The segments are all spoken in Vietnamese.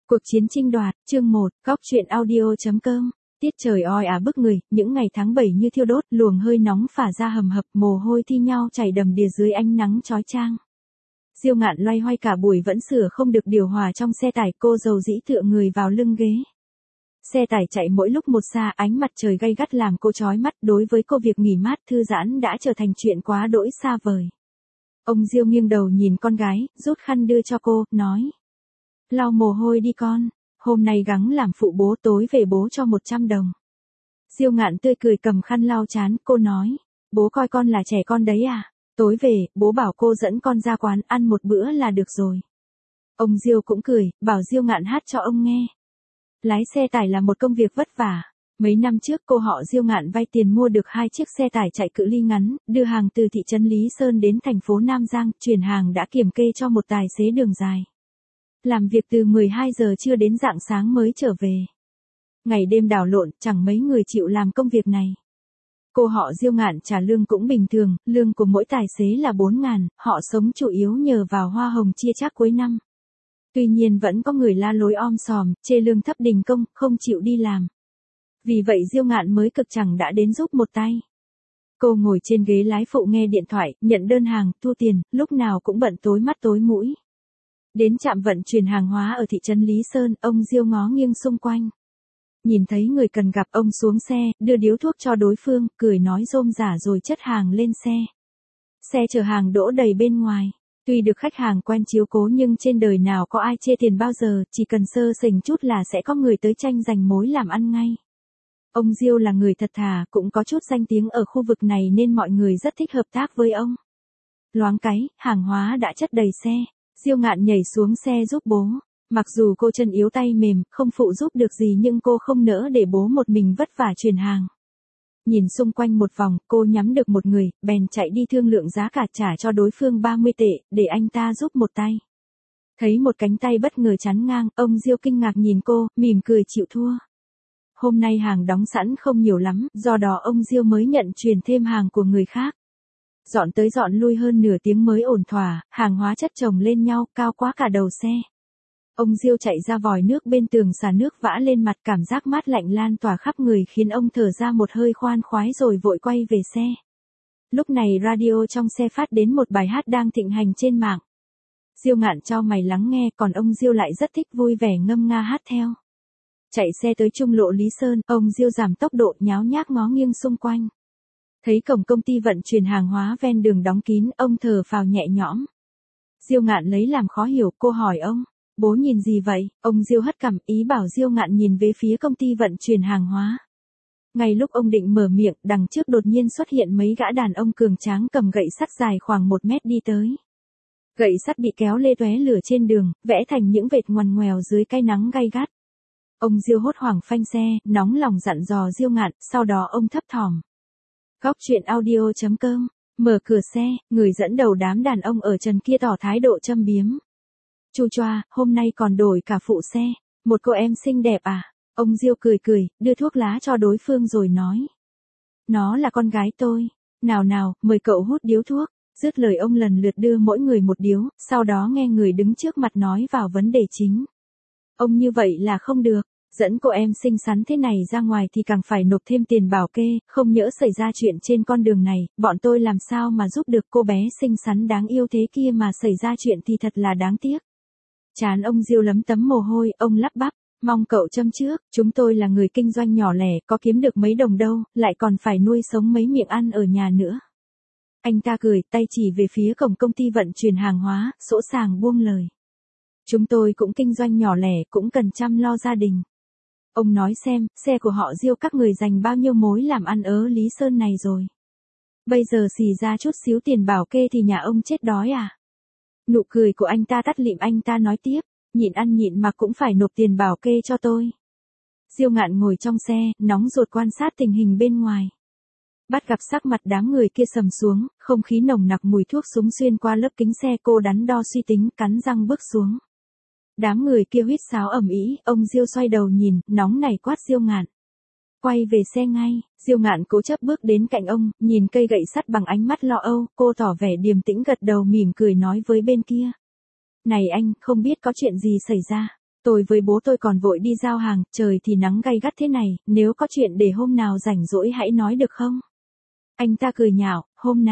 Cuộc chiến chinh đoạt, chương 1, góc truyện audio.com. Tiết trời oi ả bức người, những ngày tháng 7 như thiêu đốt, luồng hơi nóng phả ra hầm hập, mồ hôi thi nhau chảy đầm đìa dưới ánh nắng chói chang. Diêu Ngạn loay hoay cả buổi vẫn sửa không được điều hòa trong xe tải, cô dầu dĩ tựa người vào lưng ghế. Xe tải chạy mỗi lúc một xa, ánh mặt trời gay gắt làm cô chói mắt, đối với cô việc nghỉ mát thư giãn đã trở thành chuyện quá đỗi xa vời. Ông Diêu nghiêng đầu nhìn con gái, rút khăn đưa cho cô, nói. Lau mồ hôi đi con, hôm nay gắng làm phụ bố, tối về bố cho 100 đồng. Diêu Ngạn tươi cười cầm khăn lau chán, cô nói, bố coi con là trẻ con đấy à, tối về, bố bảo cô dẫn con ra quán ăn một bữa là được rồi. Ông Diêu cũng cười, bảo Diêu Ngạn hát cho ông nghe. Lái xe tải là một công việc vất vả. Mấy năm trước cô họ Diêu Ngạn vay tiền mua được 2 chiếc xe tải chạy cự ly ngắn, đưa hàng từ thị trấn Lý Sơn đến thành phố Nam Giang, chuyển hàng đã kiểm kê cho một tài xế đường dài. Làm việc từ 12 giờ trưa đến rạng sáng mới trở về. Ngày đêm đảo lộn, chẳng mấy người chịu làm công việc này. Cô họ Diêu Ngạn trả lương cũng bình thường, lương của mỗi tài xế là 4.000, họ sống chủ yếu nhờ vào hoa hồng chia chác cuối năm. Tuy nhiên vẫn có người la lối om sòm, chê lương thấp đình công, không chịu đi làm. Vì vậy Diêu Ngạn mới cực chẳng đã đến giúp một tay. Cô ngồi trên ghế lái phụ nghe điện thoại, nhận đơn hàng, thu tiền, lúc nào cũng bận tối mắt tối mũi. Đến trạm vận chuyển hàng hóa ở thị trấn Lý Sơn, ông Diêu ngó nghiêng xung quanh. Nhìn thấy người cần gặp, ông xuống xe, đưa điếu thuốc cho đối phương, cười nói rôm rả rồi chất hàng lên xe. Xe chở hàng đỗ đầy bên ngoài. Tuy được khách hàng quen chiếu cố nhưng trên đời nào có ai chê tiền bao giờ, chỉ cần sơ sẩy chút là sẽ có người tới tranh giành mối làm ăn ngay. Ông Diêu là người thật thà, cũng có chút danh tiếng ở khu vực này nên mọi người rất thích hợp tác với ông. Loáng cái, hàng hóa đã chất đầy xe. Diêu Ngạn nhảy xuống xe giúp bố. Mặc dù cô chân yếu tay mềm, không phụ giúp được gì nhưng cô không nỡ để bố một mình vất vả chuyển hàng. Nhìn xung quanh một vòng, cô nhắm được một người, bèn chạy đi thương lượng giá cả trả cho đối phương 30 tệ, để anh ta giúp một tay. Thấy một cánh tay bất ngờ chắn ngang, ông Diêu kinh ngạc nhìn cô, mỉm cười chịu thua. Hôm nay hàng đóng sẵn không nhiều lắm, do đó ông Diêu mới nhận truyền thêm hàng của người khác. Dọn tới dọn lui hơn nửa tiếng mới ổn thỏa, hàng hóa chất chồng lên nhau, cao quá cả đầu xe. Ông Diêu chạy ra vòi nước bên tường xả nước vã lên mặt, cảm giác mát lạnh lan tỏa khắp người khiến ông thở ra một hơi khoan khoái rồi vội quay về xe. Lúc này radio trong xe phát đến một bài hát đang thịnh hành trên mạng. Diêu Ngạn chau mày lắng nghe, còn ông Diêu lại rất thích vui vẻ ngâm nga hát theo. Chạy xe tới trung lộ Lý Sơn, ông Diêu giảm tốc độ nháo nhác ngó nghiêng xung quanh. Thấy cổng công ty vận chuyển hàng hóa ven đường đóng kín, ông thở phào nhẹ nhõm. Diêu Ngạn lấy làm khó hiểu, cô hỏi ông, bố nhìn gì vậy? Ông Diêu hất cằm, ý bảo Diêu Ngạn nhìn về phía công ty vận chuyển hàng hóa. Ngay lúc ông định mở miệng, đằng trước đột nhiên xuất hiện mấy gã đàn ông cường tráng cầm gậy sắt dài khoảng 1 mét đi tới. Gậy sắt bị kéo lê tóe lửa trên đường, vẽ thành những vệt ngoằn ngoèo dưới cái nắng gay gắt. Ông Diêu hốt hoảng phanh xe, nóng lòng dặn dò Diêu Ngạn, sau đó ông thấp thỏm. Góc truyện audio.com, mở cửa xe, người dẫn đầu đám đàn ông ở trần kia tỏ thái độ châm biếm. Chu choa, hôm nay còn đổi cả phụ xe, một cô em xinh đẹp à? Ông Diêu cười cười, đưa thuốc lá cho đối phương rồi nói. Nó là con gái tôi, nào nào, mời cậu hút điếu thuốc. Dứt lời ông lần lượt đưa mỗi người một điếu, sau đó nghe người đứng trước mặt nói vào vấn đề chính. Ông như vậy là không được. Dẫn cô em xinh xắn thế này ra ngoài thì càng phải nộp thêm tiền bảo kê, không nhỡ xảy ra chuyện trên con đường này, bọn tôi làm sao mà giúp được cô bé xinh xắn đáng yêu thế kia mà xảy ra chuyện thì thật là đáng tiếc. Trán ông Diêu lấm tấm mồ hôi, ông lắp bắp, mong cậu châm trước, chúng tôi là người kinh doanh nhỏ lẻ, có kiếm được mấy đồng đâu, lại còn phải nuôi sống mấy miệng ăn ở nhà nữa. Anh ta cười, tay chỉ về phía cổng công ty vận chuyển hàng hóa, sỗ sàng buông lời. Chúng tôi cũng kinh doanh nhỏ lẻ, cũng cần chăm lo gia đình. Ông nói xem, xe của họ Diêu các người dành bao nhiêu mối làm ăn ở Lý Sơn này rồi. Bây giờ xì ra chút xíu tiền bảo kê thì nhà ông chết đói à? Nụ cười của anh ta tắt lịm, anh ta nói tiếp, nhịn ăn nhịn mà cũng phải nộp tiền bảo kê cho tôi. Diêu Ngạn ngồi trong xe, nóng ruột quan sát tình hình bên ngoài. Bắt gặp sắc mặt đám người kia sầm xuống, không khí nồng nặc mùi thuốc súng xuyên qua lớp kính xe, cô đắn đo suy tính, cắn răng bước xuống. Đám người kia huýt sáo ầm ĩ, ông Diêu xoay đầu nhìn, nóng nảy quát Diêu Ngạn. Quay về xe ngay, Diêu Ngạn cố chấp bước đến cạnh ông, nhìn cây gậy sắt bằng ánh mắt lo âu, cô tỏ vẻ điềm tĩnh gật đầu mỉm cười nói với bên kia. Này anh, không biết có chuyện gì xảy ra. Tôi với bố tôi còn vội đi giao hàng, trời thì nắng gay gắt thế này, nếu có chuyện để hôm nào rảnh rỗi hãy nói được không? Anh ta cười nhạo,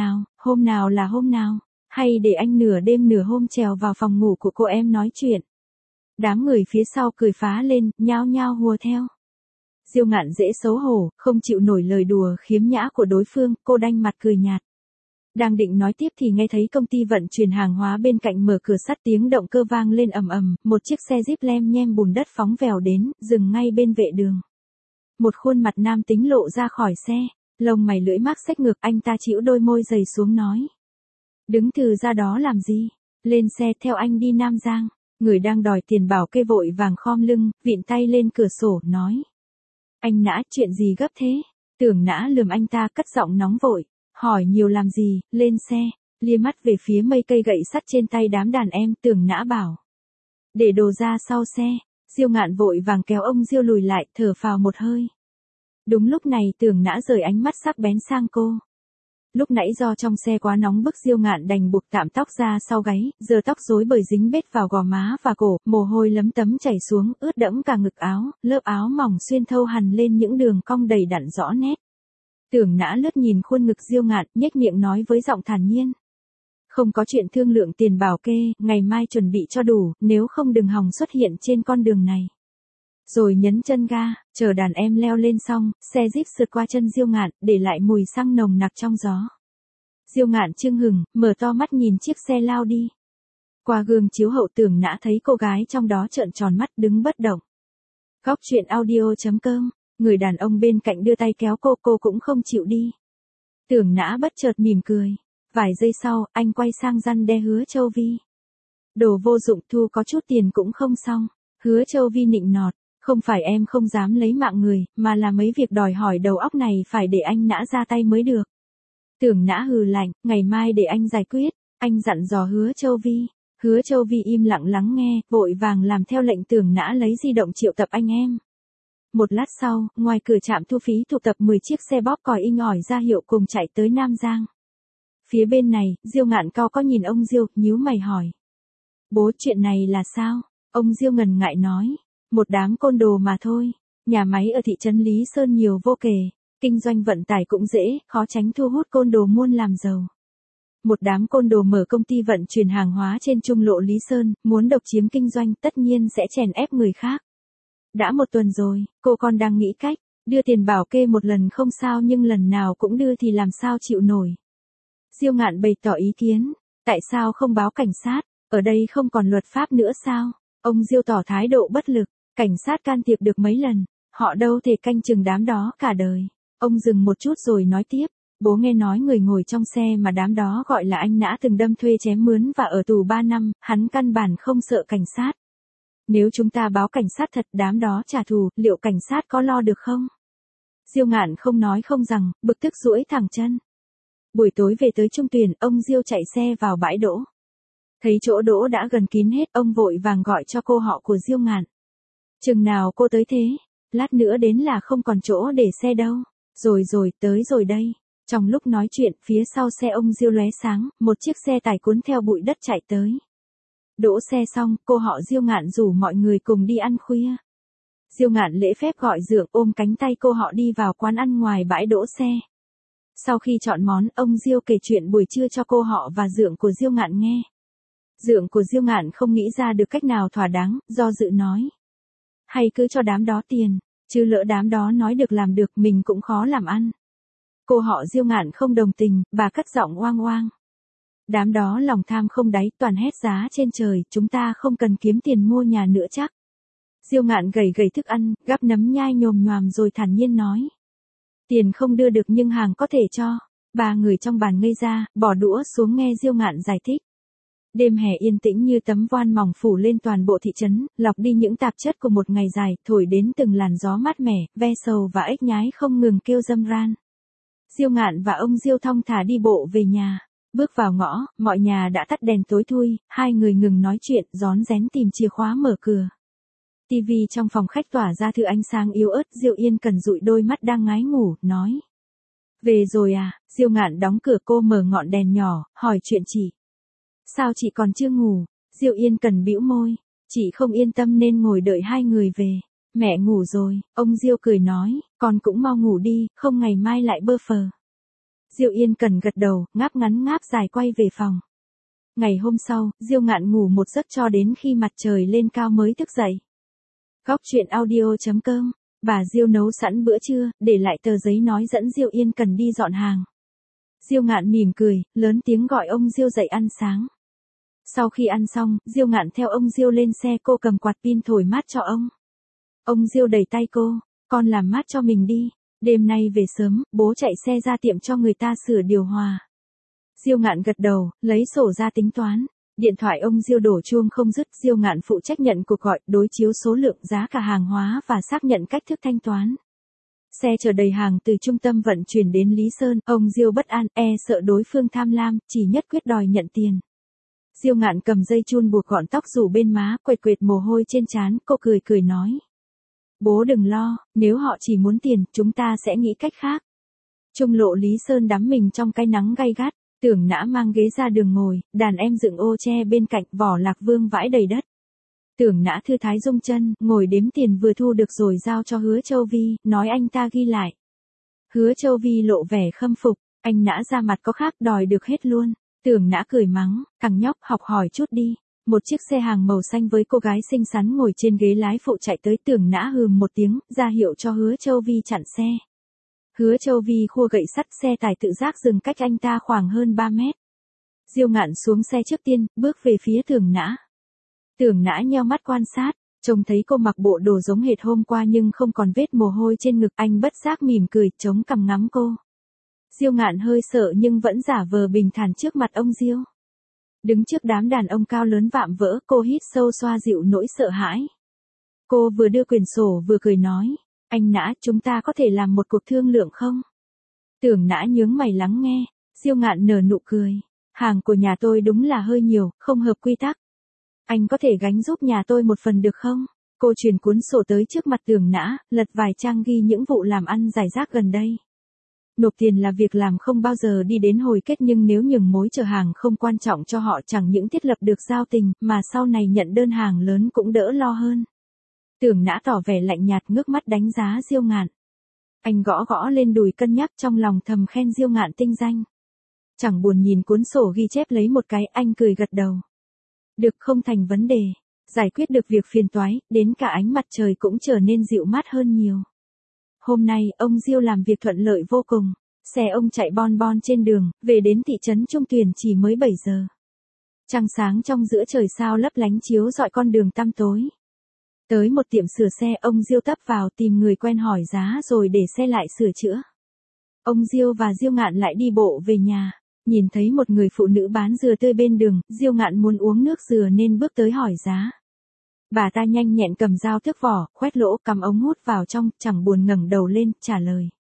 hôm nào là hôm nào? Hay để anh nửa đêm nửa hôm trèo vào phòng ngủ của cô em nói chuyện? Đám người phía sau cười phá lên, nhao nhao hùa theo. Diêu Ngạn dễ xấu hổ, không chịu nổi lời đùa khiếm nhã của đối phương, cô đanh mặt cười nhạt. Đang định nói tiếp thì nghe thấy công ty vận chuyển hàng hóa bên cạnh mở cửa sắt, tiếng động cơ vang lên ầm ầm, một chiếc xe Jeep lem nhem bùn đất phóng vèo đến, dừng ngay bên vệ đường. Một khuôn mặt nam tính lộ ra khỏi xe, lông mày lưỡi mác xếch ngược, anh ta chĩu đôi môi dày xuống nói. Đứng từ ra đó làm gì? Lên xe theo anh đi Nam Giang. Người đang đòi tiền bảo kê vội vàng khom lưng, vịn tay lên cửa sổ, nói. Anh Nã, chuyện gì gấp thế? Tưởng Nã lườm anh ta, cất giọng nóng vội. Hỏi nhiều làm gì, lên xe. Lia mắt về phía mây cây gậy sắt trên tay đám đàn em, Tưởng Nã bảo. Để đồ ra sau xe. Diêu Ngạn vội vàng kéo ông Diêu lùi lại, thở phào một hơi. Đúng lúc này Tưởng Nã rời ánh mắt sắc bén sang cô. Lúc nãy do trong xe quá nóng bức, Diêu Ngạn đành buộc tạm tóc ra sau gáy, giờ tóc rối bời dính bết vào gò má và cổ, mồ hôi lấm tấm chảy xuống, ướt đẫm cả ngực áo, lớp áo mỏng xuyên thâu hằn lên những đường cong đầy đặn rõ nét. Tưởng Nã lướt nhìn khuôn ngực Diêu Ngạn, nhếch miệng nói với giọng thản nhiên. Không có chuyện thương lượng tiền bảo kê, ngày mai chuẩn bị cho đủ, nếu không đừng hòng xuất hiện trên con đường này. Rồi nhấn chân ga, chờ đàn em leo lên xong, xe Jeep sượt qua chân Diêu Ngạn, để lại mùi xăng nồng nặc trong gió. Diêu Ngạn chưng hửng, mở to mắt nhìn chiếc xe lao đi. Qua gương chiếu hậu Tưởng Nã thấy cô gái trong đó trợn tròn mắt đứng bất động. Góc truyện audio.com, người đàn ông bên cạnh đưa tay kéo cô cũng không chịu đi. Tưởng Nã bất chợt mỉm cười. Vài giây sau, anh quay sang răn đe Hứa Châu Vi. Đồ vô dụng, thu có chút tiền cũng không xong. Hứa Châu Vi nịnh nọt. Không phải em không dám lấy mạng người, mà là mấy việc đòi hỏi đầu óc này phải để anh Nã ra tay mới được. Tưởng Nã hừ lạnh, ngày mai để anh giải quyết, anh dặn dò Hứa Châu Vi. Hứa Châu Vi im lặng lắng nghe, vội vàng làm theo lệnh. Tưởng Nã lấy di động triệu tập anh em. Một lát sau, ngoài cửa trạm thu phí tụ tập 10 chiếc xe bóp còi inh ỏi ra hiệu cùng chạy tới Nam Giang. Phía bên này, Diêu Ngạn cao có nhìn ông Diêu, nhíu mày hỏi. Bố, chuyện này là sao? Ông Diêu ngần ngại nói. Một đám côn đồ mà thôi. Nhà máy ở thị trấn Lý Sơn nhiều vô kể. Kinh doanh vận tải cũng dễ, khó tránh thu hút côn đồ muôn làm giàu. Một đám côn đồ mở công ty vận chuyển hàng hóa trên trung lộ Lý Sơn, muốn độc chiếm kinh doanh, tất nhiên sẽ chèn ép người khác. Đã một tuần rồi, cô con đang nghĩ cách, đưa tiền bảo kê một lần không sao, nhưng lần nào cũng đưa thì làm sao chịu nổi. Diêu Ngạn bày tỏ ý kiến, tại sao không báo cảnh sát, ở đây không còn luật pháp nữa sao? Ông Diêu tỏ thái độ bất lực, cảnh sát can thiệp được mấy lần, họ đâu thể canh chừng đám đó cả đời. Ông dừng một chút rồi nói tiếp, bố nghe nói người ngồi trong xe mà đám đó gọi là anh Nã từng đâm thuê chém mướn và ở tù 3 năm, hắn căn bản không sợ cảnh sát. Nếu chúng ta báo cảnh sát thật, đám đó trả thù, liệu cảnh sát có lo được không? Diêu Ngạn không nói không rằng, bực tức duỗi thẳng chân. Buổi tối về tới Trung Tuyền, ông Diêu chạy xe vào bãi đỗ. Thấy chỗ đỗ đã gần kín hết, ông vội vàng gọi cho cô họ của Diêu Ngạn. Chừng nào cô tới thế? Lát nữa đến là không còn chỗ để xe đâu. Rồi, tới rồi đây. Trong lúc nói chuyện, phía sau xe ông Diêu lóe sáng, một chiếc xe tải cuốn theo bụi đất chạy tới. Đỗ xe xong, cô họ Diêu Ngạn rủ mọi người cùng đi ăn khuya. Diêu Ngạn lễ phép gọi Dượng, ôm cánh tay cô họ đi vào quán ăn ngoài bãi đỗ xe. Sau khi chọn món, ông Diêu kể chuyện buổi trưa cho cô họ và Dượng của Diêu Ngạn nghe. Dượng của Diêu Ngạn không nghĩ ra được cách nào thỏa đáng, do dự nói. Hay cứ cho đám đó tiền, chứ lỡ đám đó nói được làm được, mình cũng khó làm ăn. Cô họ Diêu Ngạn không đồng tình, bà cất giọng oang oang. Đám đó lòng tham không đáy, toàn hét giá trên trời, chúng ta không cần kiếm tiền mua nhà nữa chắc. Diêu Ngạn gầy thức ăn, gắp nấm nhai nhồm nhoàm rồi thản nhiên nói. Tiền không đưa được nhưng hàng có thể cho. Ba người trong bàn ngây ra, bỏ đũa xuống nghe Diêu Ngạn giải thích. Đêm hè yên tĩnh như tấm voan mỏng phủ lên toàn bộ thị trấn, lọc đi những tạp chất của một ngày dài, thổi đến từng làn gió mát mẻ, ve sầu và ếch nhái không ngừng kêu râm ran. Diêu Ngạn và ông Diêu thong thả đi bộ về nhà. Bước vào ngõ, mọi nhà đã tắt đèn tối thui, hai người ngừng nói chuyện, rón rén tìm chìa khóa mở cửa. TV trong phòng khách tỏa ra thứ ánh sáng yếu ớt, Diêu Yên Cần dụi đôi mắt đang ngái ngủ, nói. Về rồi à? Diêu Ngạn đóng cửa, cô mở ngọn đèn nhỏ, hỏi chuyện chị. Sao chị còn chưa ngủ? Diêu Yên Cần bĩu môi. Chị không yên tâm nên ngồi đợi hai người về. Mẹ ngủ rồi, ông Diêu cười nói, con cũng mau ngủ đi, không ngày mai lại bơ phờ. Diêu Yên Cần gật đầu, ngáp ngắn ngáp dài quay về phòng. Ngày hôm sau, Diêu Ngạn ngủ một giấc cho đến khi mặt trời lên cao mới thức dậy. Góc truyện audio.com, bà Diêu nấu sẵn bữa trưa, để lại tờ giấy nói dẫn Diêu Yên Cần đi dọn hàng. Diêu Ngạn mỉm cười, lớn tiếng gọi ông Diêu dậy ăn sáng. Sau khi ăn xong, Diêu Ngạn theo ông Diêu lên xe, cô cầm quạt pin thổi mát cho ông. Ông Diêu đẩy tay cô, con làm mát cho mình đi, đêm nay về sớm, bố chạy xe ra tiệm cho người ta sửa điều hòa. Diêu Ngạn gật đầu, lấy sổ ra tính toán. Điện thoại ông Diêu đổ chuông không dứt, Diêu Ngạn phụ trách nhận cuộc gọi, đối chiếu số lượng, giá cả hàng hóa và xác nhận cách thức thanh toán. Xe chở đầy hàng từ trung tâm vận chuyển đến Lý Sơn, ông Diêu bất an, sợ đối phương tham lam, chỉ nhất quyết đòi nhận tiền. Diêu Ngạn cầm dây chun buộc gọn tóc rủ bên má, quệt quệt mồ hôi trên trán, cô cười cười nói. Bố đừng lo, nếu họ chỉ muốn tiền, chúng ta sẽ nghĩ cách khác. Trung lộ Lý Sơn đắm mình trong cái nắng gay gắt, Tưởng Nã mang ghế ra đường ngồi, đàn em dựng ô tre bên cạnh, vỏ lạc vương vãi đầy đất. Tưởng Nã thư thái rung chân, ngồi đếm tiền vừa thu được rồi giao cho Hứa Châu Vi, nói anh ta ghi lại. Hứa Châu Vi lộ vẻ khâm phục, anh Nã ra mặt có khác, đòi được hết luôn. Tưởng Nã cười mắng, thằng nhóc, học hỏi chút đi. Một chiếc xe hàng màu xanh với cô gái xinh xắn ngồi trên ghế lái phụ chạy tới. Tưởng Nã hừm một tiếng, ra hiệu cho Hứa Châu Vi chặn xe. Hứa Châu Vi khua gậy sắt, xe tải tự giác dừng cách anh ta khoảng hơn 3 mét. Diêu Ngạn xuống xe trước tiên, bước về phía Tưởng Nã. Tưởng Nã nheo mắt quan sát, trông thấy cô mặc bộ đồ giống hệt hôm qua nhưng không còn vết mồ hôi trên ngực, anh bất giác mỉm cười, chống cằm ngắm cô. Diêu Ngạn hơi sợ nhưng vẫn giả vờ bình thản trước mặt ông Diêu. Đứng trước đám đàn ông cao lớn vạm vỡ, cô hít sâu xoa dịu nỗi sợ hãi. Cô vừa đưa quyển sổ vừa cười nói, anh Nã, chúng ta có thể làm một cuộc thương lượng không? Tưởng Nã nhướng mày lắng nghe, Diêu Ngạn nở nụ cười. Hàng của nhà tôi đúng là hơi nhiều, không hợp quy tắc. Anh có thể gánh giúp nhà tôi một phần được không? Cô truyền cuốn sổ tới trước mặt Tưởng Nã, lật vài trang ghi những vụ làm ăn rải rác gần đây. Nộp tiền là việc làm không bao giờ đi đến hồi kết, nhưng nếu nhường mối chờ hàng không quan trọng cho họ, chẳng những thiết lập được giao tình, mà sau này nhận đơn hàng lớn cũng đỡ lo hơn. Tưởng Nã tỏ vẻ lạnh nhạt, ngước mắt đánh giá Diêu Ngạn. Anh gõ gõ lên đùi cân nhắc, trong lòng thầm khen Diêu Ngạn tinh danh. Chẳng buồn nhìn cuốn sổ ghi chép lấy một cái, anh cười gật đầu. Được, không thành vấn đề. Giải quyết được việc phiền toái, đến cả ánh mặt trời cũng trở nên dịu mát hơn nhiều. Hôm nay, ông Diêu làm việc thuận lợi vô cùng. Xe ông chạy bon bon trên đường, về đến thị trấn Trung Tuyền chỉ mới 7 giờ. Trăng sáng trong giữa trời sao lấp lánh chiếu rọi con đường tăm tối. Tới một tiệm sửa xe, ông Diêu tấp vào tìm người quen hỏi giá rồi để xe lại sửa chữa. Ông Diêu và Diêu Ngạn lại đi bộ về nhà. Nhìn thấy một người phụ nữ bán dừa tươi bên đường, Diêu Ngạn muốn uống nước dừa nên bước tới hỏi giá. Bà ta nhanh nhẹn cầm dao thước vỏ, khoét lỗ, cắm ống hút vào trong, chẳng buồn ngẩng đầu lên, trả lời.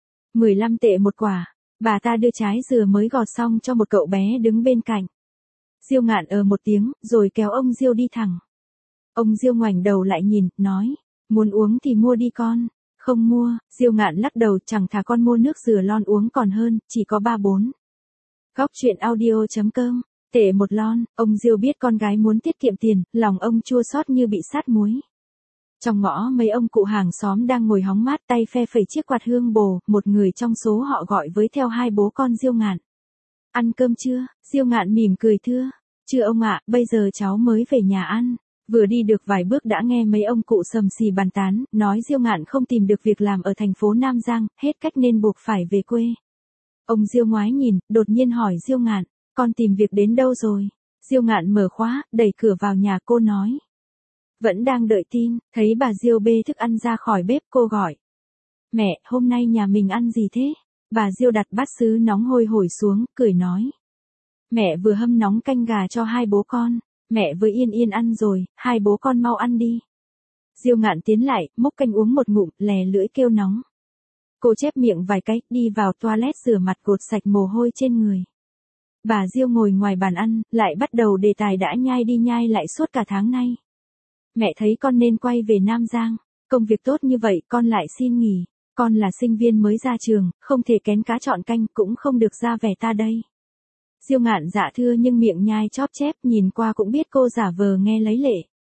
15 tệ một quả. Bà ta đưa trái dừa mới gọt xong cho một cậu bé đứng bên cạnh. Diêu Ngạn một tiếng, rồi kéo ông Diêu đi thẳng. Ông Diêu ngoảnh đầu lại nhìn, nói, muốn uống thì mua đi con. Không mua. Diêu Ngạn lắc đầu, chẳng thà con mua nước dừa lon uống còn hơn, chỉ có 3-4. Góc truyện audio.com, tệ một lon. Ông Diêu biết con gái muốn tiết kiệm tiền, lòng ông chua xót như bị sát muối. Trong ngõ, mấy ông cụ hàng xóm đang ngồi hóng mát, tay phe phẩy chiếc quạt hương bồ, một người trong số họ gọi với theo hai bố con Diêu Ngạn. Ăn cơm chưa? Diêu Ngạn mỉm cười thưa. Chưa ông ạ, bây giờ cháu mới về nhà ăn. Vừa đi được vài bước đã nghe mấy ông cụ sầm xì bàn tán, nói Diêu Ngạn không tìm được việc làm ở thành phố Nam Giang, hết cách nên buộc phải về quê. Ông Diêu ngoái nhìn, đột nhiên hỏi Diêu Ngạn, con tìm việc đến đâu rồi? Diêu Ngạn mở khóa, đẩy cửa vào nhà, cô nói. Vẫn đang đợi tin. Thấy bà Diêu bê thức ăn ra khỏi bếp, cô gọi. Mẹ, hôm nay nhà mình ăn gì thế? Bà Diêu đặt bát sứ nóng hôi hổi xuống, cười nói. Mẹ vừa hâm nóng canh gà cho hai bố con. Mẹ với Yên Yên ăn rồi, hai bố con mau ăn đi. Diêu Ngạn tiến lại, múc canh uống một ngụm, lè lưỡi kêu nóng. Cô chép miệng vài cái, đi vào toilet rửa mặt gột sạch mồ hôi trên người. Bà Diêu ngồi ngoài bàn ăn, lại bắt đầu đề tài đã nhai đi nhai lại suốt cả tháng nay. Mẹ thấy con nên quay về Nam Giang. Công việc tốt như vậy, con lại xin nghỉ. Con là sinh viên mới ra trường, không thể kén cá chọn canh, cũng không được ra vẻ ta đây. Diêu Ngạn dạ thưa nhưng miệng nhai chóp chép, nhìn qua cũng biết cô giả vờ nghe lấy lệ.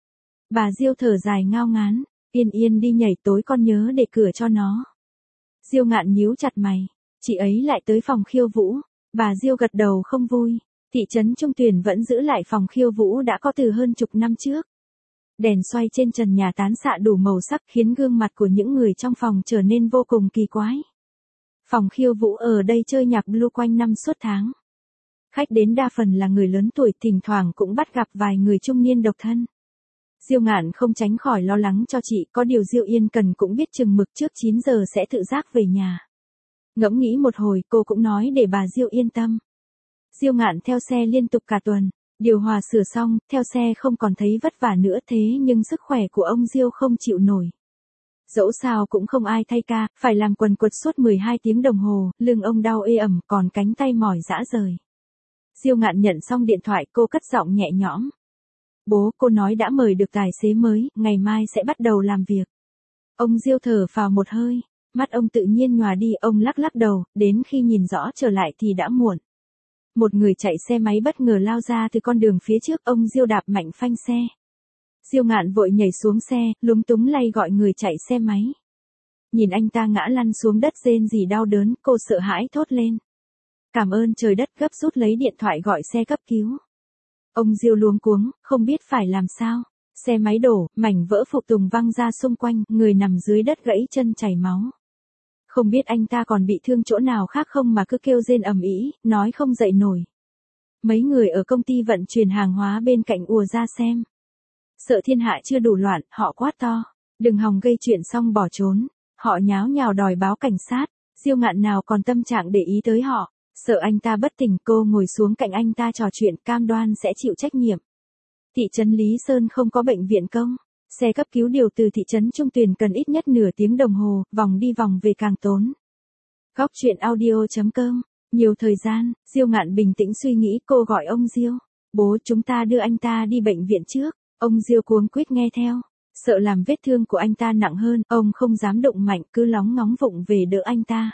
Bà Diêu thở dài ngao ngán, Yên Yên đi nhảy tối con nhớ để cửa cho nó. Diêu Ngạn nhíu chặt mày, chị ấy lại tới phòng khiêu vũ. Bà Diêu gật đầu không vui, thị trấn Trung Tuyền vẫn giữ lại phòng khiêu vũ đã có từ hơn chục năm trước. Đèn xoay trên trần nhà tán xạ đủ màu sắc khiến gương mặt của những người trong phòng trở nên vô cùng kỳ quái. Phòng khiêu vũ ở đây chơi nhạc blue quanh năm suốt tháng. Khách đến đa phần là người lớn tuổi, thỉnh thoảng cũng bắt gặp vài người trung niên độc thân. Diêu Ngạn không tránh khỏi lo lắng cho chị, có điều Diêu Yên Cần cũng biết chừng mực trước 9 giờ sẽ tự giác về nhà. Ngẫm nghĩ một hồi cô cũng nói để bà Diêu yên tâm. Diêu Ngạn theo xe liên tục cả tuần, điều hòa sửa xong, theo xe không còn thấy vất vả nữa thế nhưng sức khỏe của ông Diêu không chịu nổi. Dẫu sao cũng không ai thay ca, phải làm quần quật suốt 12 tiếng đồng hồ, lưng ông đau ê ẩm còn cánh tay mỏi rã rời. Diêu Ngạn nhận xong điện thoại cô cất giọng nhẹ nhõm. Bố, cô nói đã mời được tài xế mới, ngày mai sẽ bắt đầu làm việc. Ông Diêu thở phào một hơi, mắt ông tự nhiên nhòa đi, ông lắc lắc đầu, đến khi nhìn rõ trở lại thì đã muộn. Một người chạy xe máy bất ngờ lao ra từ con đường phía trước, ông Diêu đạp mạnh phanh xe. Diêu Ngạn vội nhảy xuống xe, lúng túng lay gọi người chạy xe máy. Nhìn anh ta ngã lăn xuống đất rên rỉ đau đớn, cô sợ hãi thốt lên. Cảm ơn trời đất, gấp rút lấy điện thoại gọi xe cấp cứu. Ông Diêu luống cuống, không biết phải làm sao. Xe máy đổ, mảnh vỡ phụ tùng văng ra xung quanh, người nằm dưới đất gãy chân chảy máu. Không biết anh ta còn bị thương chỗ nào khác không mà cứ kêu rên ầm ĩ, nói không dậy nổi. Mấy người ở công ty vận chuyển hàng hóa bên cạnh ùa ra xem. Sợ thiên hạ chưa đủ loạn, họ quát to. Đừng hòng gây chuyện xong bỏ trốn. Họ nháo nhào đòi báo cảnh sát. Diêu Ngạn nào còn tâm trạng để ý tới họ. Sợ anh ta bất tỉnh, cô ngồi xuống cạnh anh ta trò chuyện, cam đoan sẽ chịu trách nhiệm. Thị trấn Lý Sơn không có bệnh viện công. Xe cấp cứu điều từ thị trấn Trung Tuyền cần ít nhất nửa tiếng đồng hồ, vòng đi vòng về càng tốn. Góc truyện audio.com. Nhiều thời gian, Diêu Ngạn bình tĩnh suy nghĩ, cô gọi ông Diêu. Bố, chúng ta đưa anh ta đi bệnh viện trước. Ông Diêu cuống quýt nghe theo. Sợ làm vết thương của anh ta nặng hơn, ông không dám động mạnh, cứ lóng ngóng vụng về đỡ anh ta.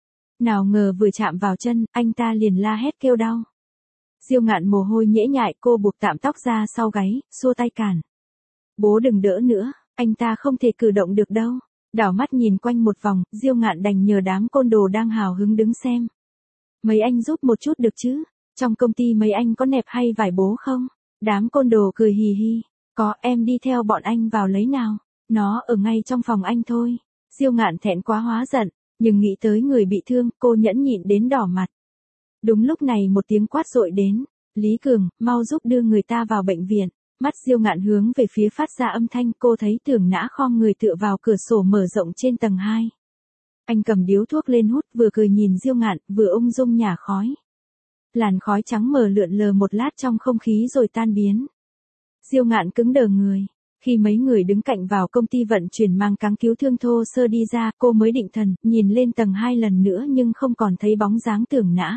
Nào ngờ vừa chạm vào chân, anh ta liền la hét kêu đau. Diêu Ngạn mồ hôi nhễ nhại, cô buộc tạm tóc ra sau gáy, xua tay cản. Bố đừng đỡ nữa, anh ta không thể cử động được đâu. Đảo mắt nhìn quanh một vòng, Diêu Ngạn đành nhờ đám côn đồ đang hào hứng đứng xem. Mấy anh giúp một chút được chứ? Trong công ty mấy anh có nẹp hay vải bố không? Đám côn đồ cười hì hì. Có, em đi theo bọn anh vào lấy nào. Nó ở ngay trong phòng anh thôi. Diêu Ngạn thẹn quá hóa giận, nhưng nghĩ tới người bị thương, cô nhẫn nhịn đến đỏ mặt. Đúng lúc này một tiếng quát dội đến. Lý Cường, mau giúp đưa người ta vào bệnh viện. Mắt Diêu Ngạn hướng về phía phát ra âm thanh, cô thấy Tưởng Nã khom người tựa vào cửa sổ mở rộng trên tầng 2. Anh cầm điếu thuốc lên hút, vừa cười nhìn Diêu Ngạn, vừa ung dung nhả khói. Làn khói trắng mờ lượn lờ một lát trong không khí rồi tan biến. Diêu Ngạn cứng đờ người. Khi mấy người đứng cạnh vào công ty vận chuyển mang cáng cứu thương thô sơ đi ra, cô mới định thần, nhìn lên tầng 2 lần nữa nhưng không còn thấy bóng dáng Tưởng Nã.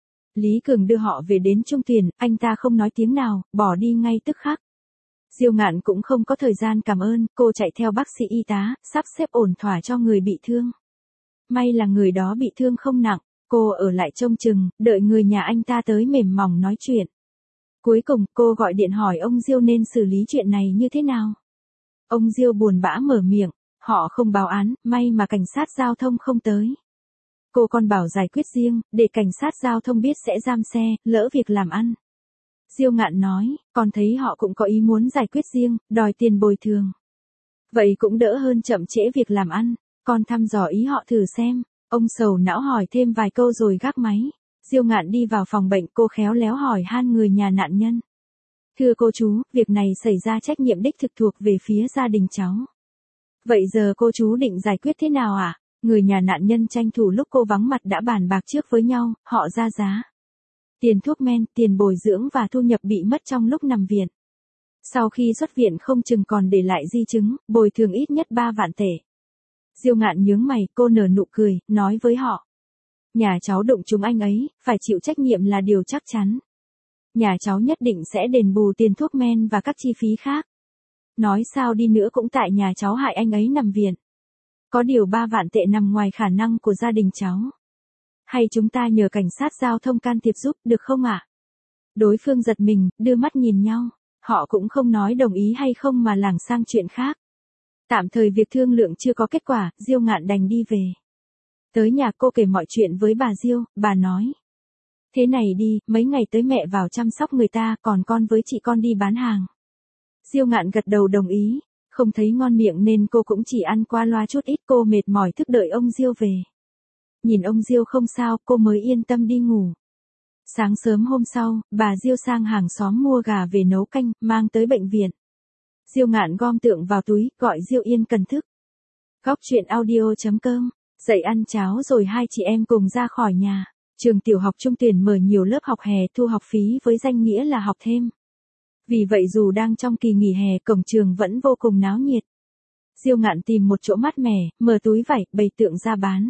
Lý Cường đưa họ về đến Trung Tuyền, anh ta không nói tiếng nào, bỏ đi ngay tức khắc. Diêu Ngạn cũng không có thời gian cảm ơn, cô chạy theo bác sĩ y tá, sắp xếp ổn thỏa cho người bị thương. May là người đó bị thương không nặng, cô ở lại trông chừng, đợi người nhà anh ta tới mềm mỏng nói chuyện. Cuối cùng, cô gọi điện hỏi ông Diêu nên xử lý chuyện này như thế nào. Ông Diêu buồn bã mở miệng, họ không báo án, may mà cảnh sát giao thông không tới. Cô còn bảo giải quyết riêng, để cảnh sát giao thông biết sẽ giam xe, lỡ việc làm ăn. Diêu Ngạn nói, con thấy họ cũng có ý muốn giải quyết riêng, đòi tiền bồi thường. Vậy cũng đỡ hơn chậm trễ việc làm ăn, con thăm dò ý họ thử xem. Ông sầu não hỏi thêm vài câu rồi gác máy. Diêu Ngạn đi vào phòng bệnh, cô khéo léo hỏi han người nhà nạn nhân. Thưa cô chú, việc này xảy ra trách nhiệm đích thực thuộc về phía gia đình cháu. Vậy giờ cô chú định giải quyết thế nào ạ? Người nhà nạn nhân tranh thủ lúc cô vắng mặt đã bàn bạc trước với nhau, họ ra giá. Tiền thuốc men, tiền bồi dưỡng và thu nhập bị mất trong lúc nằm viện. Sau khi xuất viện không chừng còn để lại di chứng, bồi thường ít nhất 3 vạn tệ. Diêu Ngạn nhướng mày, cô nở nụ cười, nói với họ. Nhà cháu đụng chúng anh ấy, phải chịu trách nhiệm là điều chắc chắn. Nhà cháu nhất định sẽ đền bù tiền thuốc men và các chi phí khác. Nói sao đi nữa cũng tại nhà cháu hại anh ấy nằm viện. Có điều 3 vạn tệ nằm ngoài khả năng của gia đình cháu. Hay chúng ta nhờ cảnh sát giao thông can thiệp giúp, được không ạ? Đối phương giật mình, đưa mắt nhìn nhau. Họ cũng không nói đồng ý hay không mà lảng sang chuyện khác. Tạm thời việc thương lượng chưa có kết quả, Diêu Ngạn đành đi về. Tới nhà cô kể mọi chuyện với bà Diêu, bà nói. Thế này đi, mấy ngày tới mẹ vào chăm sóc người ta, còn con với chị con đi bán hàng. Diêu Ngạn gật đầu đồng ý, không thấy ngon miệng nên cô cũng chỉ ăn qua loa chút ít, cô mệt mỏi thức đợi ông Diêu về. Nhìn ông Diêu không sao, cô mới yên tâm đi ngủ. Sáng sớm hôm sau, bà Diêu sang hàng xóm mua gà về nấu canh, mang tới bệnh viện. Diêu Ngạn gom tượng vào túi, gọi Diêu Yên Cần thức. Góc chuyện audio.com, dậy ăn cháo rồi hai chị em cùng ra khỏi nhà. Trường tiểu học Trung Tuyển mở nhiều lớp học hè thu học phí với danh nghĩa là học thêm. Vì vậy dù đang trong kỳ nghỉ hè, cổng trường vẫn vô cùng náo nhiệt. Diêu Ngạn tìm một chỗ mát mẻ, mở túi vải, bày tượng ra bán.